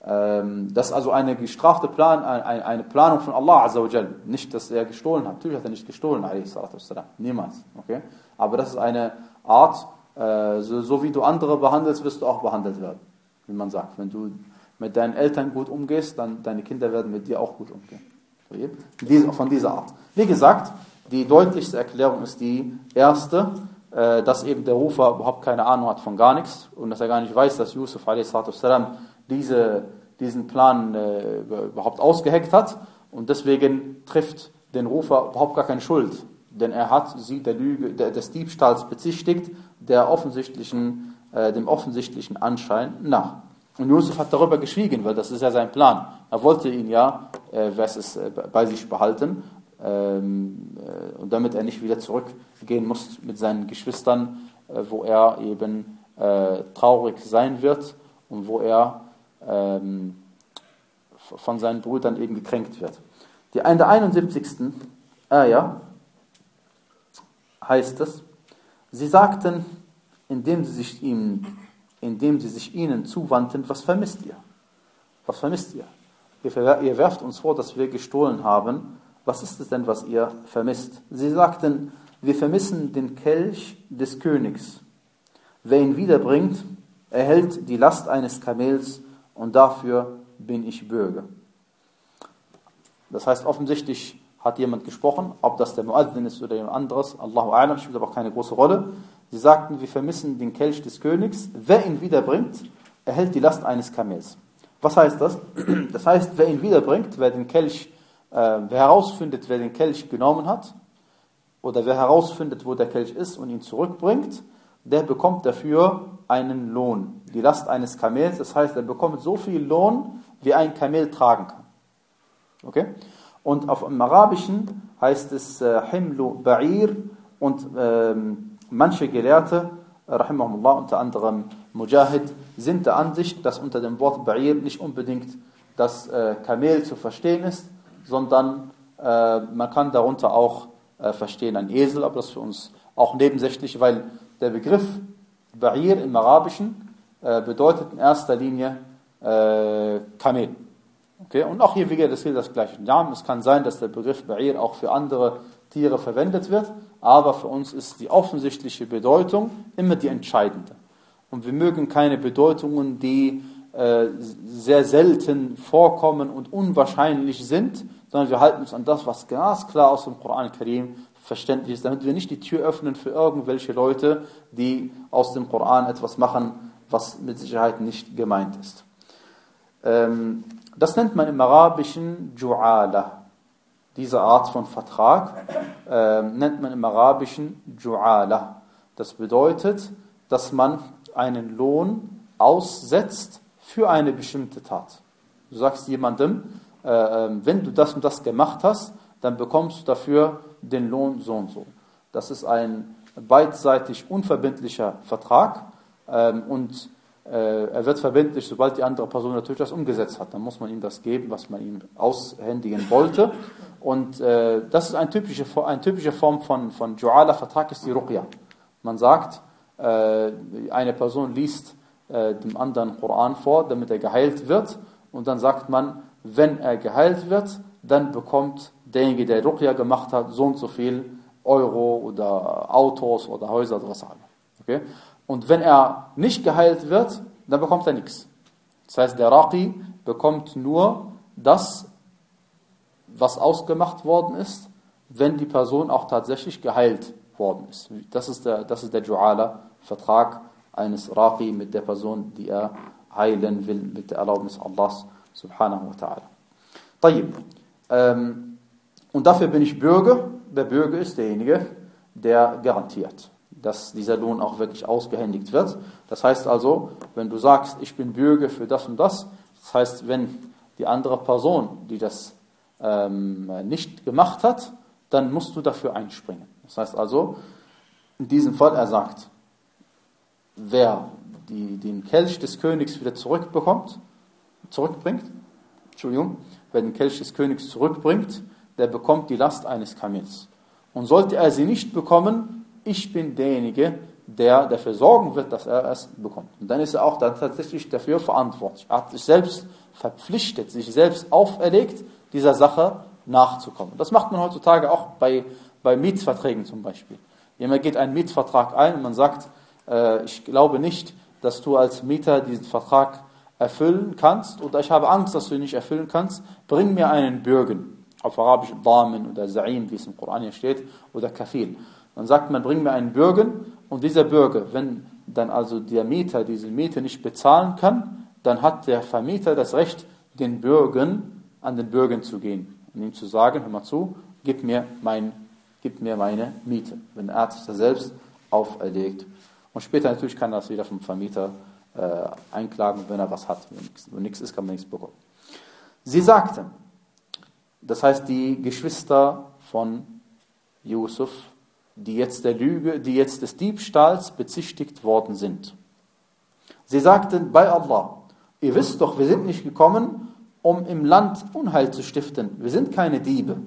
Ähm, das ist also eine gestrafte Plan, eine, eine Planung von Allah Azza wa Jal. Nicht, dass er gestohlen hat. Natürlich hat er nicht gestohlen, alayhi salatu wassalam. Niemals. Okay? Aber das ist eine Art, äh, so, so wie du andere behandelst, wirst du auch behandelt werden. Wie man sagt. Wenn du mit deinen Eltern gut umgehst, dann deine Kinder werden mit dir auch gut umgehen. Diese, von dieser Art. Wie gesagt, die deutlichste Erklärung ist die erste, äh, dass eben der Rufer überhaupt keine Ahnung hat von gar nichts und dass er gar nicht weiß, dass Yusuf a s. diese, diesen Plan äh, überhaupt ausgeheckt hat und deswegen trifft den Rufer überhaupt gar keine Schuld, denn er hat sie der Lüge, der, des Diebstahls bezichtigt, der offensichtlichen, äh, dem offensichtlichen Anschein nach. Und Yusuf hat darüber geschwiegen, weil das ist ja sein Plan. Er wollte ihn ja äh, es, äh, bei sich behalten, ähm, äh, und damit er nicht wieder zurückgehen muss mit seinen Geschwistern, äh, wo er eben äh, traurig sein wird und wo er ähm, von seinen Brüdern eben gekränkt wird. Die, in der einundsiebzigsten Ayah heißt es, sie sagten, indem sie sich ihm indem sie sich ihnen zuwandten, was vermisst ihr? Was vermisst ihr? ihr? Ihr werft uns vor, dass wir gestohlen haben. Was ist es denn, was ihr vermisst? Sie sagten, wir vermissen den Kelch des Königs. Wer ihn wiederbringt, erhält die Last eines Kamels und dafür bin ich Bürger. Das heißt, offensichtlich hat jemand gesprochen, ob das der Muazzin ist oder jemand anderes, Allahu A'lam, spielt aber auch keine große Rolle. Sie sagten, wir vermissen den Kelch des Königs. Wer ihn wiederbringt, erhält die Last eines Kamels. Was heißt das? Das heißt, wer ihn wiederbringt, wer den Kelch, äh, wer herausfindet, wer den Kelch genommen hat, oder wer herausfindet, wo der Kelch ist und ihn zurückbringt, der bekommt dafür einen Lohn. Die Last eines Kamels, das heißt, er bekommt so viel Lohn, wie ein Kamel tragen kann. Okay? Und auf dem Arabischen heißt es äh, Himlu Ba'ir und ähm, manche Gelehrte, rahimahumullah, unter anderem Mujahid, sind der Ansicht, dass unter dem Wort Ba'ir nicht unbedingt das äh, Kamel zu verstehen ist, sondern äh, man kann darunter auch äh, verstehen ein Esel, aber das ist für uns auch nebensächlich, weil der Begriff Ba'ir im Arabischen äh, bedeutet in erster Linie äh, Kamel. Okay? Und auch hier wieder das gilt das gleiche. Ja, es kann sein, dass der Begriff Ba'ir auch für andere Tiere verwendet wird, aber für uns ist die offensichtliche Bedeutung immer die entscheidende. Und wir mögen keine Bedeutungen, die äh, sehr selten vorkommen und unwahrscheinlich sind, sondern wir halten uns an das, was ganz klar aus dem Koran Karim verständlich ist, damit wir nicht die Tür öffnen für irgendwelche Leute, die aus dem Koran etwas machen, was mit Sicherheit nicht gemeint ist. Ähm, das nennt man im Arabischen Ju'ala. Diese Art von Vertrag äh, nennt man im Arabischen Ju'ala. Das bedeutet, dass man einen Lohn aussetzt für eine bestimmte Tat. Du sagst jemandem, äh, wenn du das und das gemacht hast, dann bekommst du dafür den Lohn so und so. Das ist ein beidseitig unverbindlicher Vertrag äh, und äh, er wird verbindlich, sobald die andere Person natürlich das umgesetzt hat. Dann muss man ihm das geben, was man ihm aushändigen wollte. Und äh, das ist eine typische, eine typische Form von, von Ju'ala-Vertrag, ist die Ruqya. Man sagt, äh, eine Person liest äh, dem anderen Koran vor, damit er geheilt wird. Und dann sagt man, wenn er geheilt wird, dann bekommt derjenige, der Ruqya gemacht hat, so und so viel Euro oder Autos oder Häuser oder was auch immer. Okay? Und wenn er nicht geheilt wird, dann bekommt er nichts. Das heißt, der Raqi bekommt nur das, was ausgemacht worden ist, wenn die Person auch tatsächlich geheilt worden ist. Das ist der, das ist der Ju'ala-Vertrag eines Raqi mit der Person, die er heilen will, mit der Erlaubnis Allahs subhanahu wa ta'ala. Tayyib. Ähm, und dafür bin ich Bürger. Der Bürger ist derjenige, der garantiert, dass dieser Lohn auch wirklich ausgehändigt wird. Das heißt also, wenn du sagst, ich bin Bürger für das und das, das heißt, wenn die andere Person, die das ähm, nicht gemacht hat, dann musst du dafür einspringen. Das heißt also, in diesem Fall, er sagt, wer die, den Kelch des Königs wieder zurückbekommt, zurückbringt, Entschuldigung, wer den Kelch des Königs zurückbringt, der bekommt die Last eines Kamels. Und sollte er sie nicht bekommen, ich bin derjenige, der dafür sorgen wird, dass er es bekommt. Und dann ist er auch dann tatsächlich dafür verantwortlich. Er hat sich selbst verpflichtet, sich selbst auferlegt, dieser Sache nachzukommen. Das macht man heutzutage auch bei, bei Mietverträgen zum Beispiel. Jemand geht einen Mietvertrag ein und man sagt, äh, ich glaube nicht, dass du als Mieter diesen Vertrag erfüllen kannst oder ich habe Angst, dass du ihn nicht erfüllen kannst, bring mir einen Bürgen. Auf Arabisch Damin oder Za'im, wie es im Koran hier steht, oder Kafil. Dann sagt man, bring mir einen Bürgen und dieser Bürger, wenn dann also der Mieter diese Miete nicht bezahlen kann, dann hat der Vermieter das Recht, den Bürgen an den Bürgen zu gehen und ihm zu sagen, hör mal zu, gib mir, mein, gib mir meine Miete, wenn er sich das selbst auferlegt. Und später natürlich kann das wieder vom Vermieter äh, einklagen, wenn er was hat. Wenn nichts ist, kann man nichts bekommen. Sie sagten, das heißt die Geschwister von Yusuf, die jetzt der Lüge, die jetzt des Diebstahls bezichtigt worden sind. Sie sagten bei Allah, ihr wisst doch, wir sind nicht gekommen, um im Land Unheil zu stiften. Wir sind keine Diebe.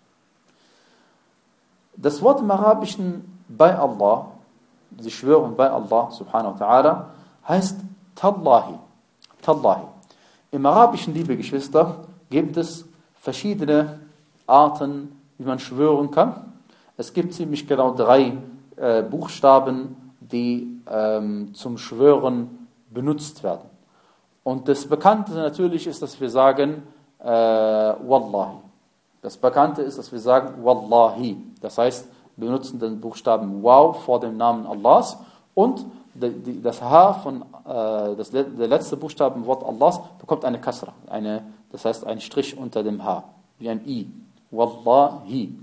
Das Wort im Arabischen bei Allah, sie schwören bei Allah subhanahu wa ta'ala, heißt Tallahi. Tallahi. Im Arabischen, liebe Geschwister, gibt es verschiedene Arten, wie man schwören kann. Es gibt ziemlich genau drei äh, Buchstaben, die ähm, zum Schwören benutzt werden. Und das Bekannte natürlich ist, dass wir sagen äh, Wallahi. Das Bekannte ist, dass wir sagen Wallahi. Das heißt, wir benutzen den Buchstaben Waw vor dem Namen Allahs und das H von äh, das, der letzte Buchstabe im Wort Allahs bekommt eine Kasra, eine, das heißt ein Strich unter dem H, wie ein I. Wallahi.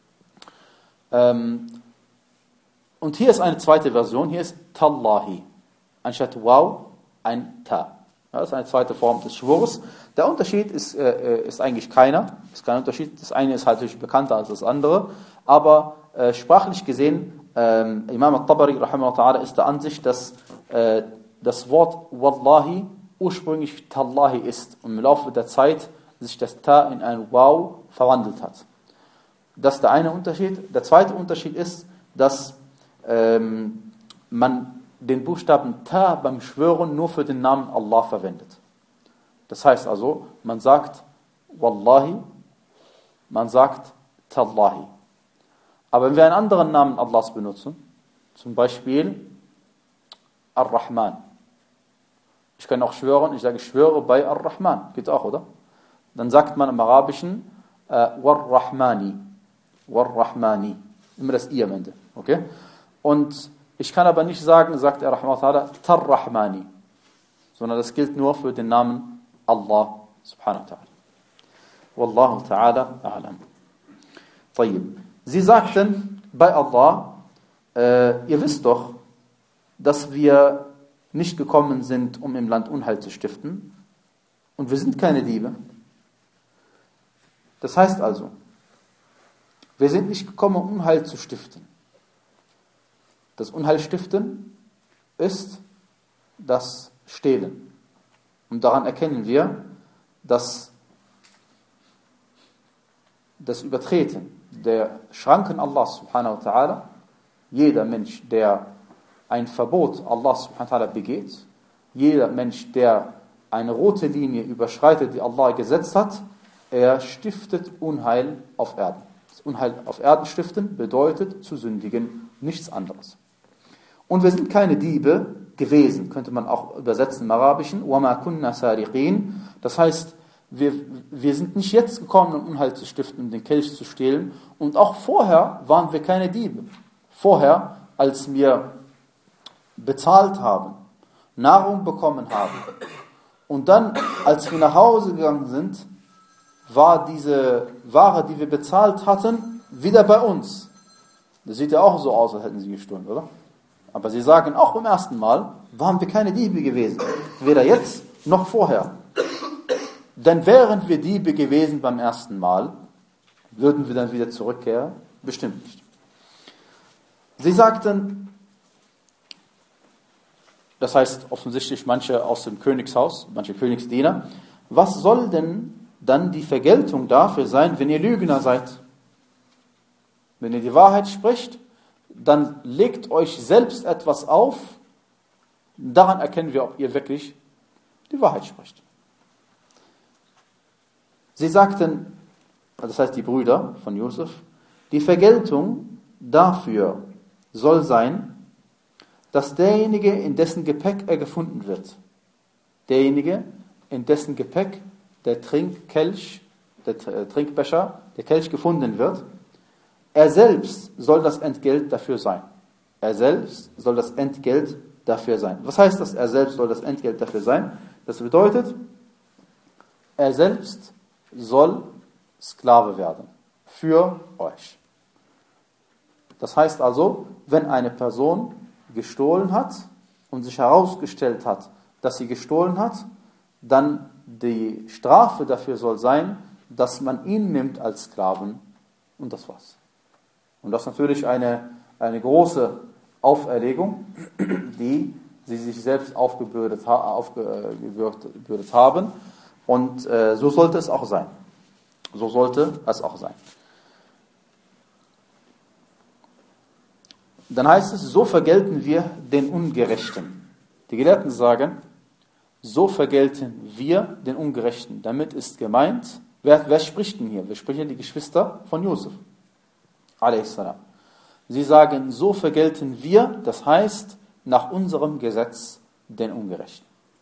Ähm, und hier ist eine zweite Version, hier ist Tallahi. Anstatt Waw ein Ta. Ja, das ist eine zweite Form des Schwurs. Der Unterschied ist, äh, ist eigentlich keiner. Ist kein Unterschied. Das eine ist halt natürlich bekannter als das andere. Aber äh, sprachlich gesehen, äh, Imam al-Tabari rahimahullah ist der Ansicht, dass äh, das Wort Wallahi ursprünglich Tallahi ist und im Laufe der Zeit sich das Ta in ein Waw verwandelt hat. Das ist der eine Unterschied. Der zweite Unterschied ist, dass ähm, man den Buchstaben Ta beim Schwören nur für den Namen Allah verwendet. Das heißt also, man sagt Wallahi, man sagt Tallahi. Aber wenn wir einen anderen Namen Allahs benutzen, zum Beispiel Ar-Rahman. Ich kann auch schwören, ich sage, ich schwöre bei Ar-Rahman. Geht auch, oder? Dann sagt man im Arabischen äh, War-Rahmani. War-Rahmani. Immer das I am Ende. Okay? Und ich kann aber nicht sagen, sagt er Rahmatullah, Tar-Rahmani, sondern das gilt nur für den Namen Allah subhanahu wa ta'ala. Wallahu ta'ala a'lam. Tayyib. Sie sagten bei Allah, äh, ihr wisst doch, dass wir nicht gekommen sind, um im Land Unheil zu stiften und wir sind keine Diebe. Das heißt also, wir sind nicht gekommen, um Unheil zu stiften. Das Unheilstiften ist das Stehlen. Und daran erkennen wir, dass das Übertreten der Schranken Allahs subhanahu wa ta'ala, jeder Mensch, der ein Verbot Allahs subhanahu wa ta'ala begeht, jeder Mensch, der eine rote Linie überschreitet, die Allah gesetzt hat, er stiftet Unheil auf Erden. Das Unheil auf Erden stiften bedeutet zu sündigen, nichts anderes. Und wir sind keine Diebe gewesen, könnte man auch übersetzen im Arabischen. وَمَا كُنَّا سَارِقِينَ. Das heißt, wir, wir sind nicht jetzt gekommen, um Unheil zu stiften, um den Kelch zu stehlen. Und auch vorher waren wir keine Diebe. Vorher, als wir bezahlt haben, Nahrung bekommen haben und dann, als wir nach Hause gegangen sind, war diese Ware, die wir bezahlt hatten, wieder bei uns. Das sieht ja auch so aus, als hätten sie gestohlen, oder? Aber sie sagen, auch beim ersten Mal waren wir keine Diebe gewesen. Weder jetzt noch vorher. Denn wären wir Diebe gewesen beim ersten Mal, würden wir dann wieder zurückkehren? Bestimmt nicht. Sie sagten, das heißt offensichtlich manche aus dem Königshaus, manche Königsdiener, was soll denn dann die Vergeltung dafür sein, wenn ihr Lügner seid? Wenn ihr die Wahrheit spricht, dann legt euch selbst etwas auf, daran erkennen wir, ob ihr wirklich die Wahrheit spricht. Sie sagten, das heißt die Brüder von Yusuf, die Vergeltung dafür soll sein, dass derjenige, in dessen Gepäck er gefunden wird, derjenige, in dessen Gepäck der Trinkkelch, der Trinkbecher, der Kelch gefunden wird, er selbst soll das Entgelt dafür sein. Er selbst soll das Entgelt dafür sein. Was heißt das, er selbst soll das Entgelt dafür sein? Das bedeutet, er selbst soll Sklave werden für euch. Das heißt also, wenn eine Person gestohlen hat und sich herausgestellt hat, dass sie gestohlen hat, dann die Strafe dafür soll sein, dass man ihn nimmt als Sklaven und das war's. Und das ist natürlich eine, eine große Auferlegung, die sie sich selbst aufgebürdet, aufgebürdet haben. Und äh, so sollte es auch sein. So sollte es auch sein. Dann heißt es, so vergelten wir den Ungerechten. Die Gelehrten sagen, so vergelten wir den Ungerechten. Damit ist gemeint, wer, wer spricht denn hier? Wir sprechen hier die Geschwister von Yusuf, a.s. Sie sagen, so vergelten wir, das heißt, nach unserem Gesetz den Ungerechten.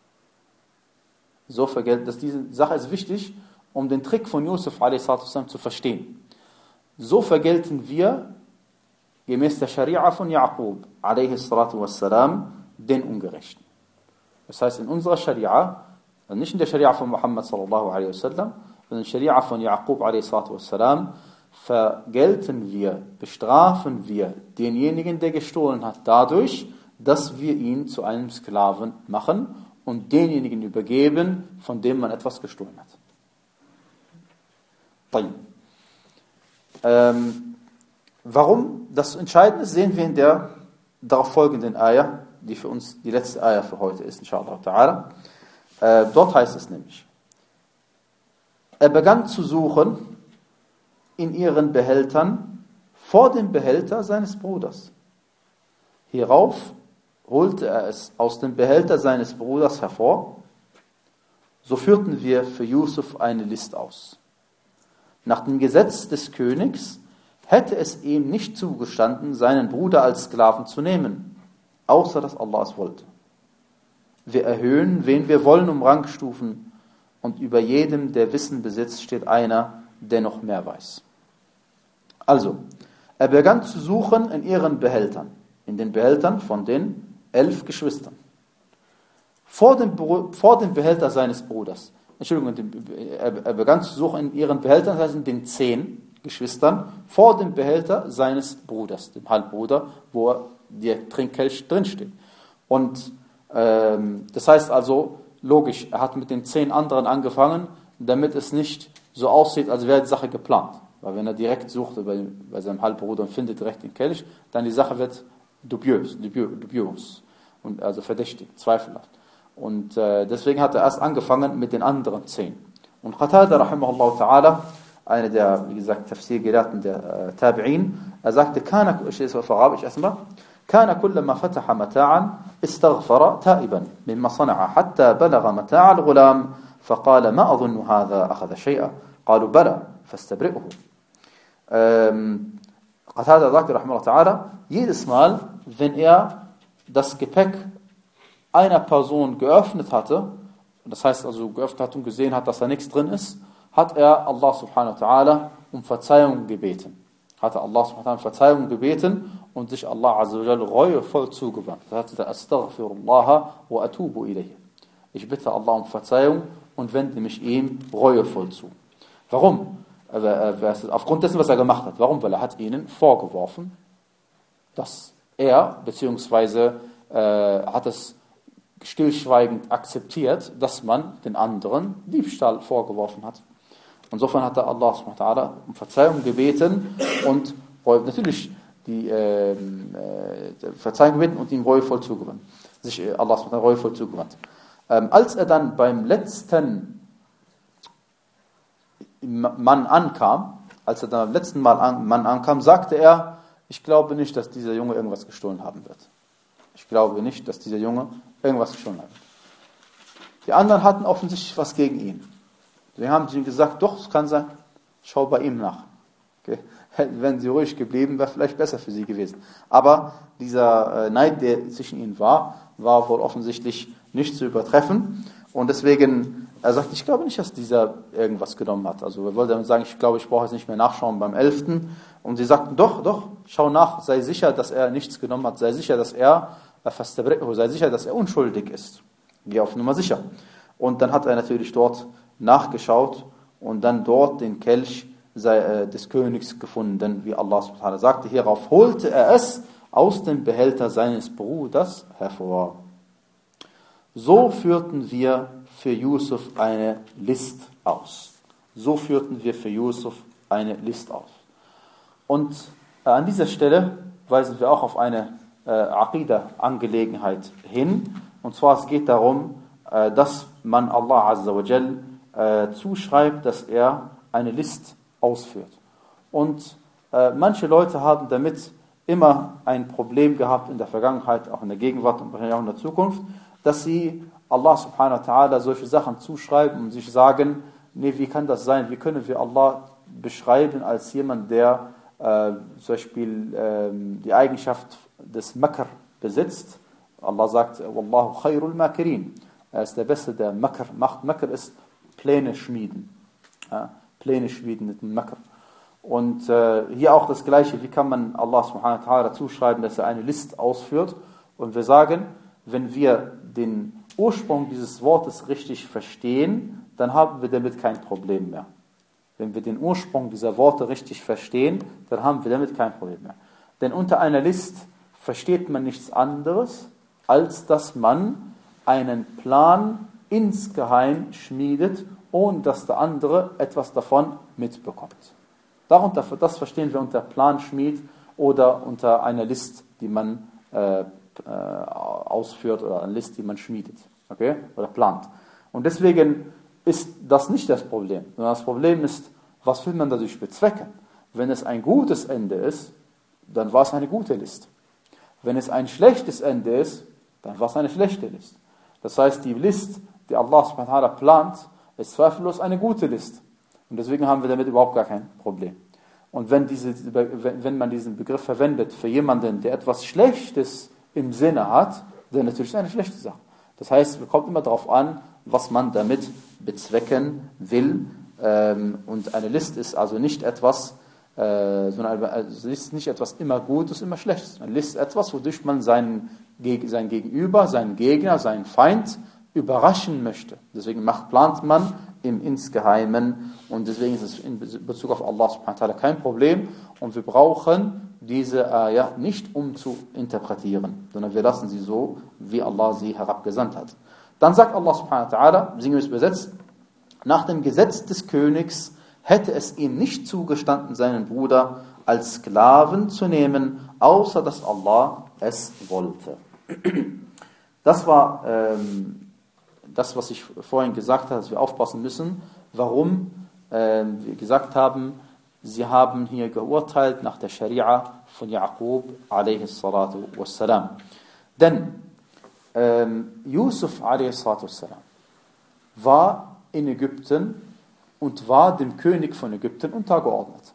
So vergelten, dass diese Sache ist wichtig, um den Trick von Yusuf a.s. zu verstehen. So vergelten wir gemäß der Scharia von Yaqub a.s. den Ungerechten. Das heißt, in unserer Scharia, also nicht in der Scharia von Muhammad sallallahu alaihi wasallam, sondern in der Scharia von Yaqub a.s. vergelten wir, bestrafen wir denjenigen, der gestohlen hat, dadurch, dass wir ihn zu einem Sklaven machen und denjenigen übergeben, von dem man etwas gestohlen hat. Ähm, warum das entscheidend ist, sehen wir in der darauf folgenden Ayah, die für uns die letzte Ayah für heute ist, inshallah ta'ala. Äh, dort heißt es nämlich, er begann zu suchen in ihren Behältern vor dem Behälter seines Bruders. Hierauf holte er es aus dem Behälter seines Bruders hervor. So führten wir für Yusuf eine List aus. Nach dem Gesetz des Königs hätte es ihm nicht zugestanden, seinen Bruder als Sklaven zu nehmen, außer dass Allah es wollte. Wir erhöhen, wen wir wollen, um Rangstufen, und über jedem, der Wissen besitzt, steht einer, der noch mehr weiß. Also, er begann zu suchen in ihren Behältern, in den Behältern von den elf Geschwistern. Vor dem, vor dem Behälter seines Bruders. Entschuldigung, er begann zu suchen in ihren Behältern, das heißt in den zehn Geschwistern, vor dem Behälter seines Bruders, dem Halbbruder, wo der Trinkkelch drinsteht. Und ähm, das heißt also, logisch, er hat mit den zehn anderen angefangen, damit es nicht so aussieht, als wäre die Sache geplant. Weil wenn er direkt sucht bei, bei seinem Halbbruder und findet direkt den Kelch, dann die Sache wird dubiös, dubios, und also verdächtig, zweifelhaft. Und äh, deswegen hat er erst angefangen mit den anderen zehn. Und Qatada, rahimahullah ta'ala, einer der, wie gesagt, Tafsir-Gelehrten der äh, Tabi'in, er sagte, Kana, ich lese auf Arabisch erstmal, كان كلما فتح متاعا استغفر تائبا مما صنع حتى بلغ متاع الغلام فقال ما أظن هذا أخذ شيئا قالوا بلى فاستبرئه. Qatada sagte, rahimahullah ta'ala, jedes Mal, wenn er das Gepäck einer Person geöffnet hatte, das heißt also geöffnet hat und gesehen hat, dass da nichts drin ist, hat er Allah subhanahu wa ta'ala um Verzeihung gebeten. Hat er Allah subhanahu wa ta'ala um Verzeihung gebeten und sich Allah azza wa jalla reuevoll zugewandt. Er sagte, astaghfirullah wa atubu ilayhi. Ich bitte Allah um Verzeihung und wende mich ihm reuevoll zu. Warum? Aufgrund dessen, was er gemacht hat. Warum? Weil er hat ihnen vorgeworfen, dass er, beziehungsweise äh, hat es stillschweigend akzeptiert, dass man den anderen Diebstahl vorgeworfen hat. Insofern hat er Allah subhanahu wa ta'ala um Verzeihung gebeten und natürlich die äh, äh, Verzeihung gebeten und ihm reuevoll zugewandt. Sich äh, Allah subhanahu wa ta'ala reuevoll zugewandt. Ähm, als er dann beim letzten Mann ankam, als er dann beim letzten Mal an, Mann ankam, sagte er, ich glaube nicht, dass dieser Junge irgendwas gestohlen haben wird. Ich glaube nicht, dass dieser Junge irgendwas gestohlen hat. Die anderen hatten offensichtlich was gegen ihn. Wir haben sie gesagt, doch, es kann sein, schau bei ihm nach. Okay. Wenn sie ruhig geblieben, wäre vielleicht besser für sie gewesen. Aber dieser Neid, der zwischen ihnen war, war wohl offensichtlich nicht zu übertreffen. Und deswegen, er sagt, ich glaube nicht, dass dieser irgendwas genommen hat. Also er wollte damit sagen, ich glaube, ich brauche jetzt nicht mehr nachschauen beim elften. Und sie sagten, doch, doch, schau nach, sei sicher, dass er nichts genommen hat, sei sicher, dass er, sei sicher, dass er unschuldig ist. Geh auf Nummer sicher. Und dann hat er natürlich dort nachgeschaut und dann dort den Kelch des Königs gefunden, wie Allah subhanahu wa ta'ala sagte. Hierauf holte er es aus dem Behälter seines Bruders hervor. So führten wir für Yusuf eine List aus. So führten wir für Yusuf eine List aus. Und äh, an dieser Stelle weisen wir auch auf eine äh, Aqidah-Angelegenheit hin. Und zwar es geht darum, äh, dass man Allah Azza wa Jal äh, zuschreibt, dass er eine List ausführt. Und äh, manche Leute haben damit immer ein Problem gehabt in der Vergangenheit, auch in der Gegenwart und auch in der Zukunft, dass sie Allah subhanahu wa ta'ala solche Sachen zuschreiben und sich sagen, nee, wie kann das sein? Wie können wir Allah beschreiben als jemand, der äh, zum Beispiel äh, die Eigenschaft des Makr besitzt? Allah sagt, Wallahu khairul makirin. Er ist der Beste, der Makr macht. Makr ist Pläne schmieden. Ja? Pläne schmieden mit dem Makr. Und äh, hier auch das Gleiche, wie kann man Allah subhanahu wa ta'ala zuschreiben, dass er eine List ausführt? Und wir sagen, wenn wir den Ursprung dieses Wortes richtig verstehen, dann haben wir damit kein Problem mehr. Wenn wir den Ursprung dieser Worte richtig verstehen, dann haben wir damit kein Problem mehr. Denn unter einer List versteht man nichts anderes, als dass man einen Plan insgeheim schmiedet, ohne dass der andere etwas davon mitbekommt. Darunter, das verstehen wir unter Planschmied oder unter einer List, die man äh, äh, ausführt oder eine List, die man schmiedet, okay, oder plant. Und deswegen ist das nicht das Problem, sondern das Problem ist, was will man dadurch bezwecken? Wenn es ein gutes Ende ist, dann war es eine gute List. Wenn es ein schlechtes Ende ist, dann war es eine schlechte List. Das heißt, die List, die Allah subhanahu wa ta'ala plant, ist zweifellos eine gute List. Und deswegen haben wir damit überhaupt gar kein Problem. Und wenn, diese, wenn man diesen Begriff verwendet für jemanden, der etwas Schlechtes im Sinne hat, dann natürlich ist eine schlechte Sache. Das heißt, es kommt immer darauf an, was man damit bezwecken will. Und eine List ist also nicht etwas, sondern eine List ist nicht etwas immer Gutes, immer Schlechtes. Eine List ist etwas, wodurch man seinen, sein Gegenüber, seinen Gegner, seinen Feind überraschen möchte. Deswegen macht, plant man im Insgeheimen und deswegen ist es in Bezug auf Allah subhanahu wa ta'ala kein Problem und wir brauchen diese Ayah nicht um zu interpretieren, sondern wir lassen sie so, wie Allah sie herabgesandt hat. Dann sagt Allah subhanahu wa ta'ala, sinngemäß übersetzt, nach dem Gesetz des Königs hätte es ihm nicht zugestanden, seinen Bruder als Sklaven zu nehmen, außer dass Allah es wollte. Das war ähm, das, was ich vorhin gesagt habe, dass wir aufpassen müssen, warum äh, wir gesagt haben, sie haben hier geurteilt nach der Scharia von Yaqub alaihi salatu wassalam. Denn ähm, Yusuf alaihi salatu wassalam war in Ägypten und war dem König von Ägypten untergeordnet.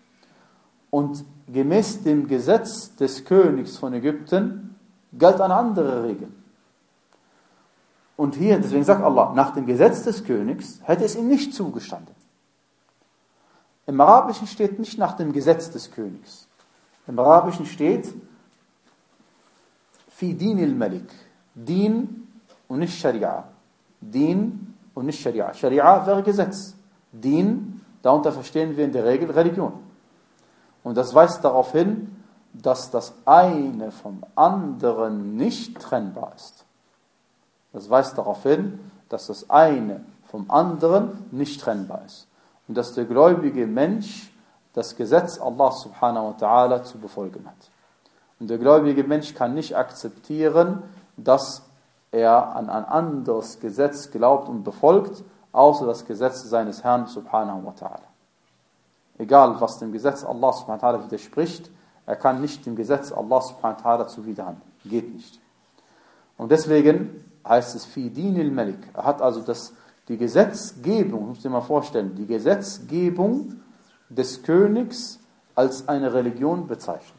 Und gemäß dem Gesetz des Königs von Ägypten galt eine andere Regel. Und hier, deswegen sagt Allah, nach dem Gesetz des Königs hätte es ihm nicht zugestanden. Im Arabischen steht nicht nach dem Gesetz des Königs. Im Arabischen steht Fi din al-Malik. Din und nicht Scharia. Din und nicht Scharia. Scharia wäre Gesetz. Din, darunter verstehen wir in der Regel Religion. Und das weist darauf hin, dass das eine vom anderen nicht trennbar ist. Das weist darauf hin, dass das eine vom anderen nicht trennbar ist. Und dass der gläubige Mensch das Gesetz Allah subhanahu wa ta'ala zu befolgen hat. Und der gläubige Mensch kann nicht akzeptieren, dass er an ein anderes Gesetz glaubt und befolgt, außer das Gesetz seines Herrn subhanahu wa ta'ala. Egal, was dem Gesetz Allah subhanahu wa ta'ala widerspricht, er kann nicht dem Gesetz Allah subhanahu wa ta'ala zuwiderhandeln. Geht nicht. Und deswegen heißt es Fi din al-Malik. Er hat also das, die Gesetzgebung, muss dir mal vorstellen, die Gesetzgebung des Königs als eine Religion bezeichnet.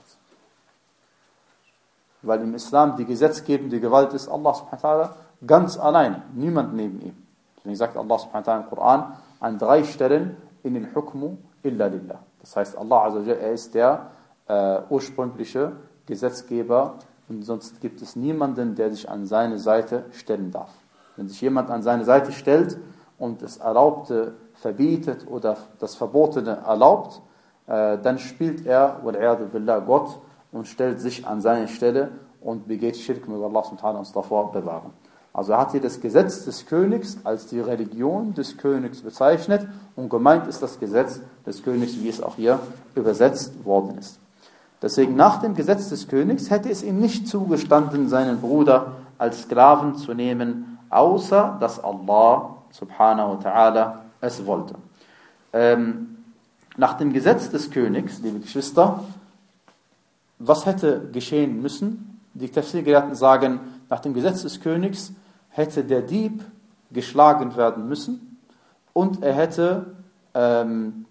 Weil im Islam die gesetzgebende Gewalt ist Allah subhanahu wa ta'ala ganz allein, niemand neben ihm. Deswegen sagt Allah subhanahu wa ta'ala im Koran an drei Stellen in den Hukmu illa lillah. Das heißt, Allah azza wa jalla, er ist der äh, ursprüngliche Gesetzgeber und sonst gibt es niemanden, der sich an seine Seite stellen darf. Wenn sich jemand an seine Seite stellt und das Erlaubte verbietet oder das Verbotene erlaubt, äh, dann spielt er, wal-'iyadu billah, Gott und stellt sich an seine Stelle und begeht Schirk, möge Allah subhanahu wa ta'ala uns davor bewahren. Also er hat hier das Gesetz des Königs als die Religion des Königs bezeichnet und gemeint ist das Gesetz des Königs, wie es auch hier übersetzt worden ist. Deswegen nach dem Gesetz des Königs hätte es ihm nicht zugestanden, seinen Bruder als Sklaven zu nehmen, außer dass Allah subhanahu wa ta'ala es wollte. Ähm, nach dem Gesetz des Königs, liebe Geschwister, was hätte geschehen müssen? Die Tafsir-Gelehrten sagen, nach dem Gesetz des Königs hätte der Dieb geschlagen werden müssen und er hätte ähm,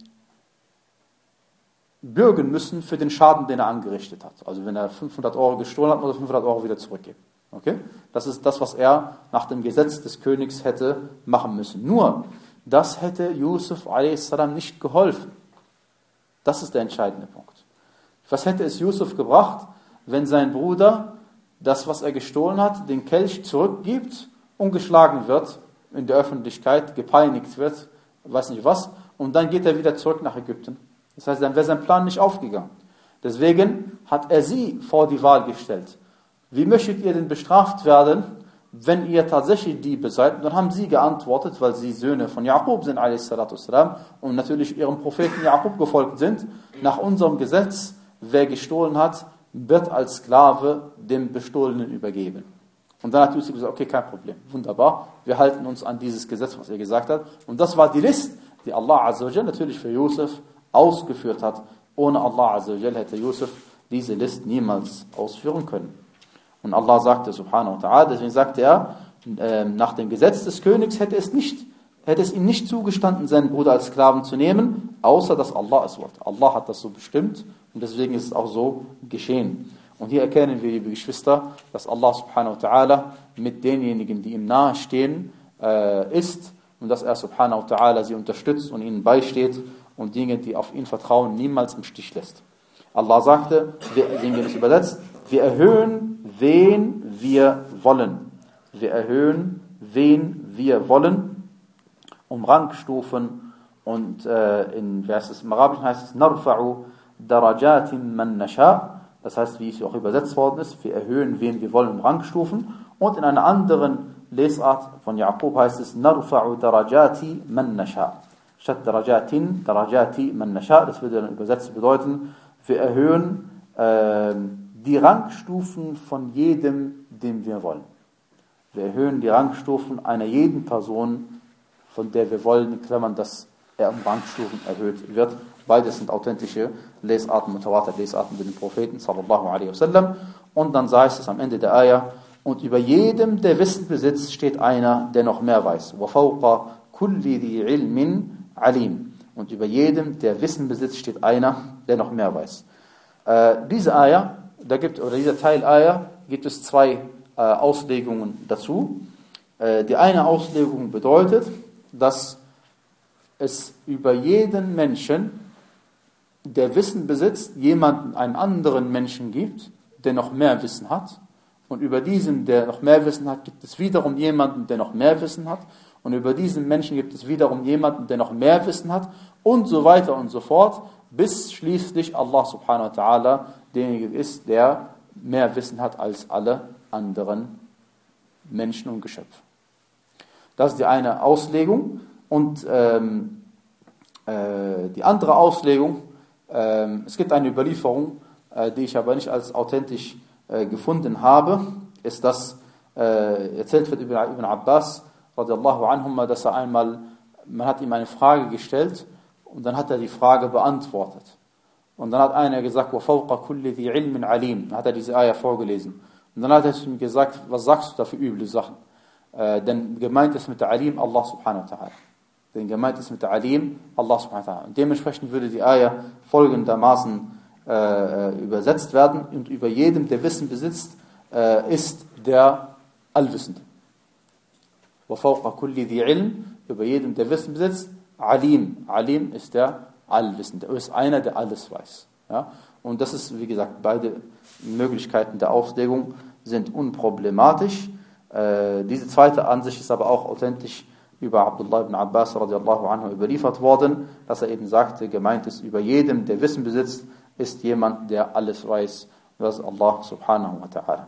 bürgen müssen für den Schaden, den er angerichtet hat. Also wenn er fünfhundert Euro gestohlen hat, muss er fünfhundert Euro wieder zurückgeben. Okay? Das ist das, was er nach dem Gesetz des Königs hätte machen müssen. Nur, das hätte Yusuf a s. nicht geholfen. Das ist der entscheidende Punkt. Was hätte es Yusuf gebracht, wenn sein Bruder das, was er gestohlen hat, den Kelch zurückgibt und geschlagen wird, in der Öffentlichkeit, gepeinigt wird, weiß nicht was, und dann geht er wieder zurück nach Ägypten. Das heißt, dann wäre sein Plan nicht aufgegangen. Deswegen hat er sie vor die Wahl gestellt. Wie möchtet ihr denn bestraft werden, wenn ihr tatsächlich Diebe seid? Und dann haben sie geantwortet, weil sie Söhne von Jakob sind, a s. und natürlich ihrem Propheten Jakob gefolgt sind, nach unserem Gesetz, wer gestohlen hat, wird als Sklave dem Bestohlenen übergeben. Und dann hat Yusuf gesagt, okay, kein Problem, wunderbar, wir halten uns an dieses Gesetz, was er gesagt hat. Und das war die List, die Allah azza wa jalla natürlich für Yusuf ausgeführt hat. Ohne Allah azza wa jalla hätte Yusuf diese List niemals ausführen können. Und Allah sagte subhanahu wa ta'ala, deswegen sagte er, äh, nach dem Gesetz des Königs hätte es nicht, hätte es ihm nicht zugestanden, seinen Bruder als Sklaven zu nehmen, außer dass Allah es wollte. Allah hat das so bestimmt und deswegen ist es auch so geschehen. Und hier erkennen wir, liebe Geschwister, dass Allah subhanahu wa ta'ala mit denjenigen, die ihm nahe stehen, äh, ist und dass er subhanahu wa ta'ala sie unterstützt und ihnen beisteht und Dinge, die auf ihn vertrauen, niemals im Stich lässt. Allah sagte, wir sehen wir das übersetzt, wir erhöhen, wen wir wollen. Wir erhöhen, wen wir wollen, um Rangstufen. Und äh, in Vers im Arabischen heißt es, narfa'u darajatin man nasha. Das heißt, wie es auch übersetzt worden ist, wir erhöhen, wen wir wollen, um Rangstufen. Und in einer anderen Lesart von Jakob heißt es, narfa'u darajati man nasha. Statt darajatin, darajati man nasha. Das würde dann übersetzt bedeuten, wir erhöhen äh, die Rangstufen von jedem, den wir wollen. Wir erhöhen die Rangstufen einer jeden Person, von der wir wollen, in Klammern, dass er um Rangstufen erhöht wird. Beides sind authentische Lesarten, Mutawatir Lesarten mit dem Propheten sallallahu alaihi wasallam. Und dann heißt es am Ende der Ayah, und über jedem, der Wissen besitzt, steht einer, der noch mehr weiß. وَفَوْقَ كُلِّ ذِي عِلْمٍ عَلِيمٍ. Und über jedem, der Wissen besitzt, steht einer, der noch mehr weiß. Äh, diese Ayah, da gibt, oder dieser Teil Ayah, gibt es zwei äh, Auslegungen dazu. Äh, die eine Auslegung bedeutet, dass es über jeden Menschen, der Wissen besitzt, jemanden, einen anderen Menschen gibt, der noch mehr Wissen hat. Und über diesen, der noch mehr Wissen hat, gibt es wiederum jemanden, der noch mehr Wissen hat. Und über diesen Menschen gibt es wiederum jemanden, der noch mehr Wissen hat. Und so weiter und so fort, bis schließlich Allah subhanahu wa ta'ala derjenige ist, der mehr Wissen hat als alle anderen Menschen und Geschöpfe. Das ist die eine Auslegung. Und ähm, äh, die andere Auslegung, äh, es gibt eine Überlieferung, äh, die ich aber nicht als authentisch äh, gefunden habe, ist, dass äh, erzählt wird über Ibn Abbas, radiallahu anhuma, dass er einmal, man hat ihm eine Frage gestellt und dann hat er die Frage beantwortet. Und dann hat einer gesagt, وَفَوْقَ كُلِّ ذِي عِلْمٍ عَلِيمٍ. Dann hat er diese Ayah vorgelesen. Und dann hat er zu ihm gesagt, was sagst du da für üble Sachen? Äh, denn gemeint ist mit der Alim Allah subhanahu wa ta'ala. Denn gemeint ist mit der Alim Allah subhanahu wa ta'ala. Und dementsprechend würde die Ayah folgendermaßen äh, übersetzt werden: Und über jedem, der Wissen besitzt, äh, ist der Allwissende. Wa fawqa kulli dhi ilm, über jedem, der Wissen besitzt, Alim. Alim ist der Allwissende. Er ist einer, der alles weiß. Ja? Und das ist, wie gesagt, beide Möglichkeiten der Auslegung sind unproblematisch. Äh, diese zweite Ansicht ist aber auch authentisch über Abdullah ibn Abbas radiallahu anhu überliefert worden, dass er eben sagte, gemeint ist, über jedem, der Wissen besitzt, ist jemand, der alles weiß. Das ist Allah subhanahu wa ta'ala.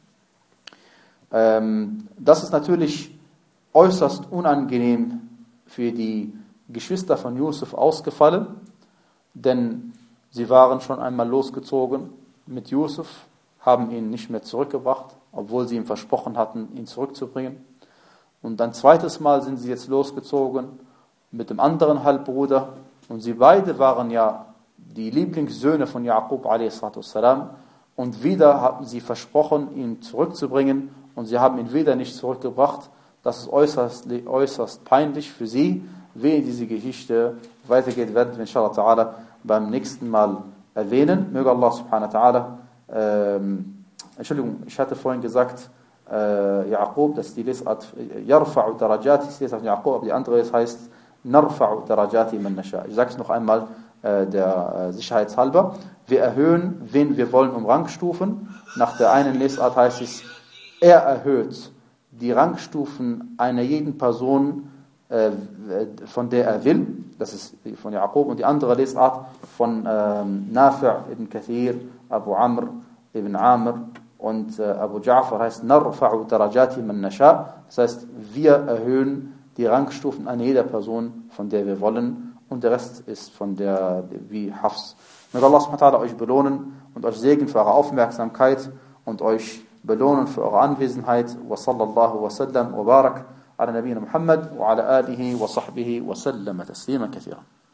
Ähm, das ist natürlich äußerst unangenehm für die Geschwister von Yusuf ausgefallen, denn sie waren schon einmal losgezogen mit Yusuf, haben ihn nicht mehr zurückgebracht, obwohl sie ihm versprochen hatten, ihn zurückzubringen. Und ein zweites Mal sind sie jetzt losgezogen mit dem anderen Halbbruder. Und sie beide waren ja die Lieblingssöhne von Jaqub a s. Und wieder hatten sie versprochen, ihn zurückzubringen. Und sie haben ihn wieder nicht zurückgebracht. Das ist äußerst, äußerst peinlich für sie. Wie diese Geschichte weitergeht, werden wir inshallah ta'ala beim nächsten Mal erwähnen. Möge Allah subhanahu wa ta'ala, ähm, Entschuldigung, ich hatte vorhin gesagt, äh, Jaqub, das ist die Lesart, Yarfa'u darajati, ist die Lesart Jaqub, aber die andere heißt, Narfa'u darajati man nasha. Ich sage es noch einmal, äh, der äh, Sicherheitshalber. Wir erhöhen, wen wir wollen, um Rangstufen. Nach der einen Lesart heißt es, er erhöht die Rangstufen einer jeden Person, äh, von der er will. Das ist von Jaqub. Und die andere Lesart von ähm, Nafi' ibn Kathir, Abu Amr ibn Amr und äh, Abu Ja'far heißt Narfa'u darajati man nasha. Das heißt, wir erhöhen die Rangstufen einer jeder Person, von der wir wollen, und der Rest ist von der, wie Hafs. Möge Allah subhanahu wa ta'ala euch belohnen und euch segnen für eure Aufmerksamkeit und euch belohnen für eure Anwesenheit. Wa sallallahu wa sallam wa barak ala nabiyina Muhammad wa ala alihi wa sahbihi wa sallam taslima kathira.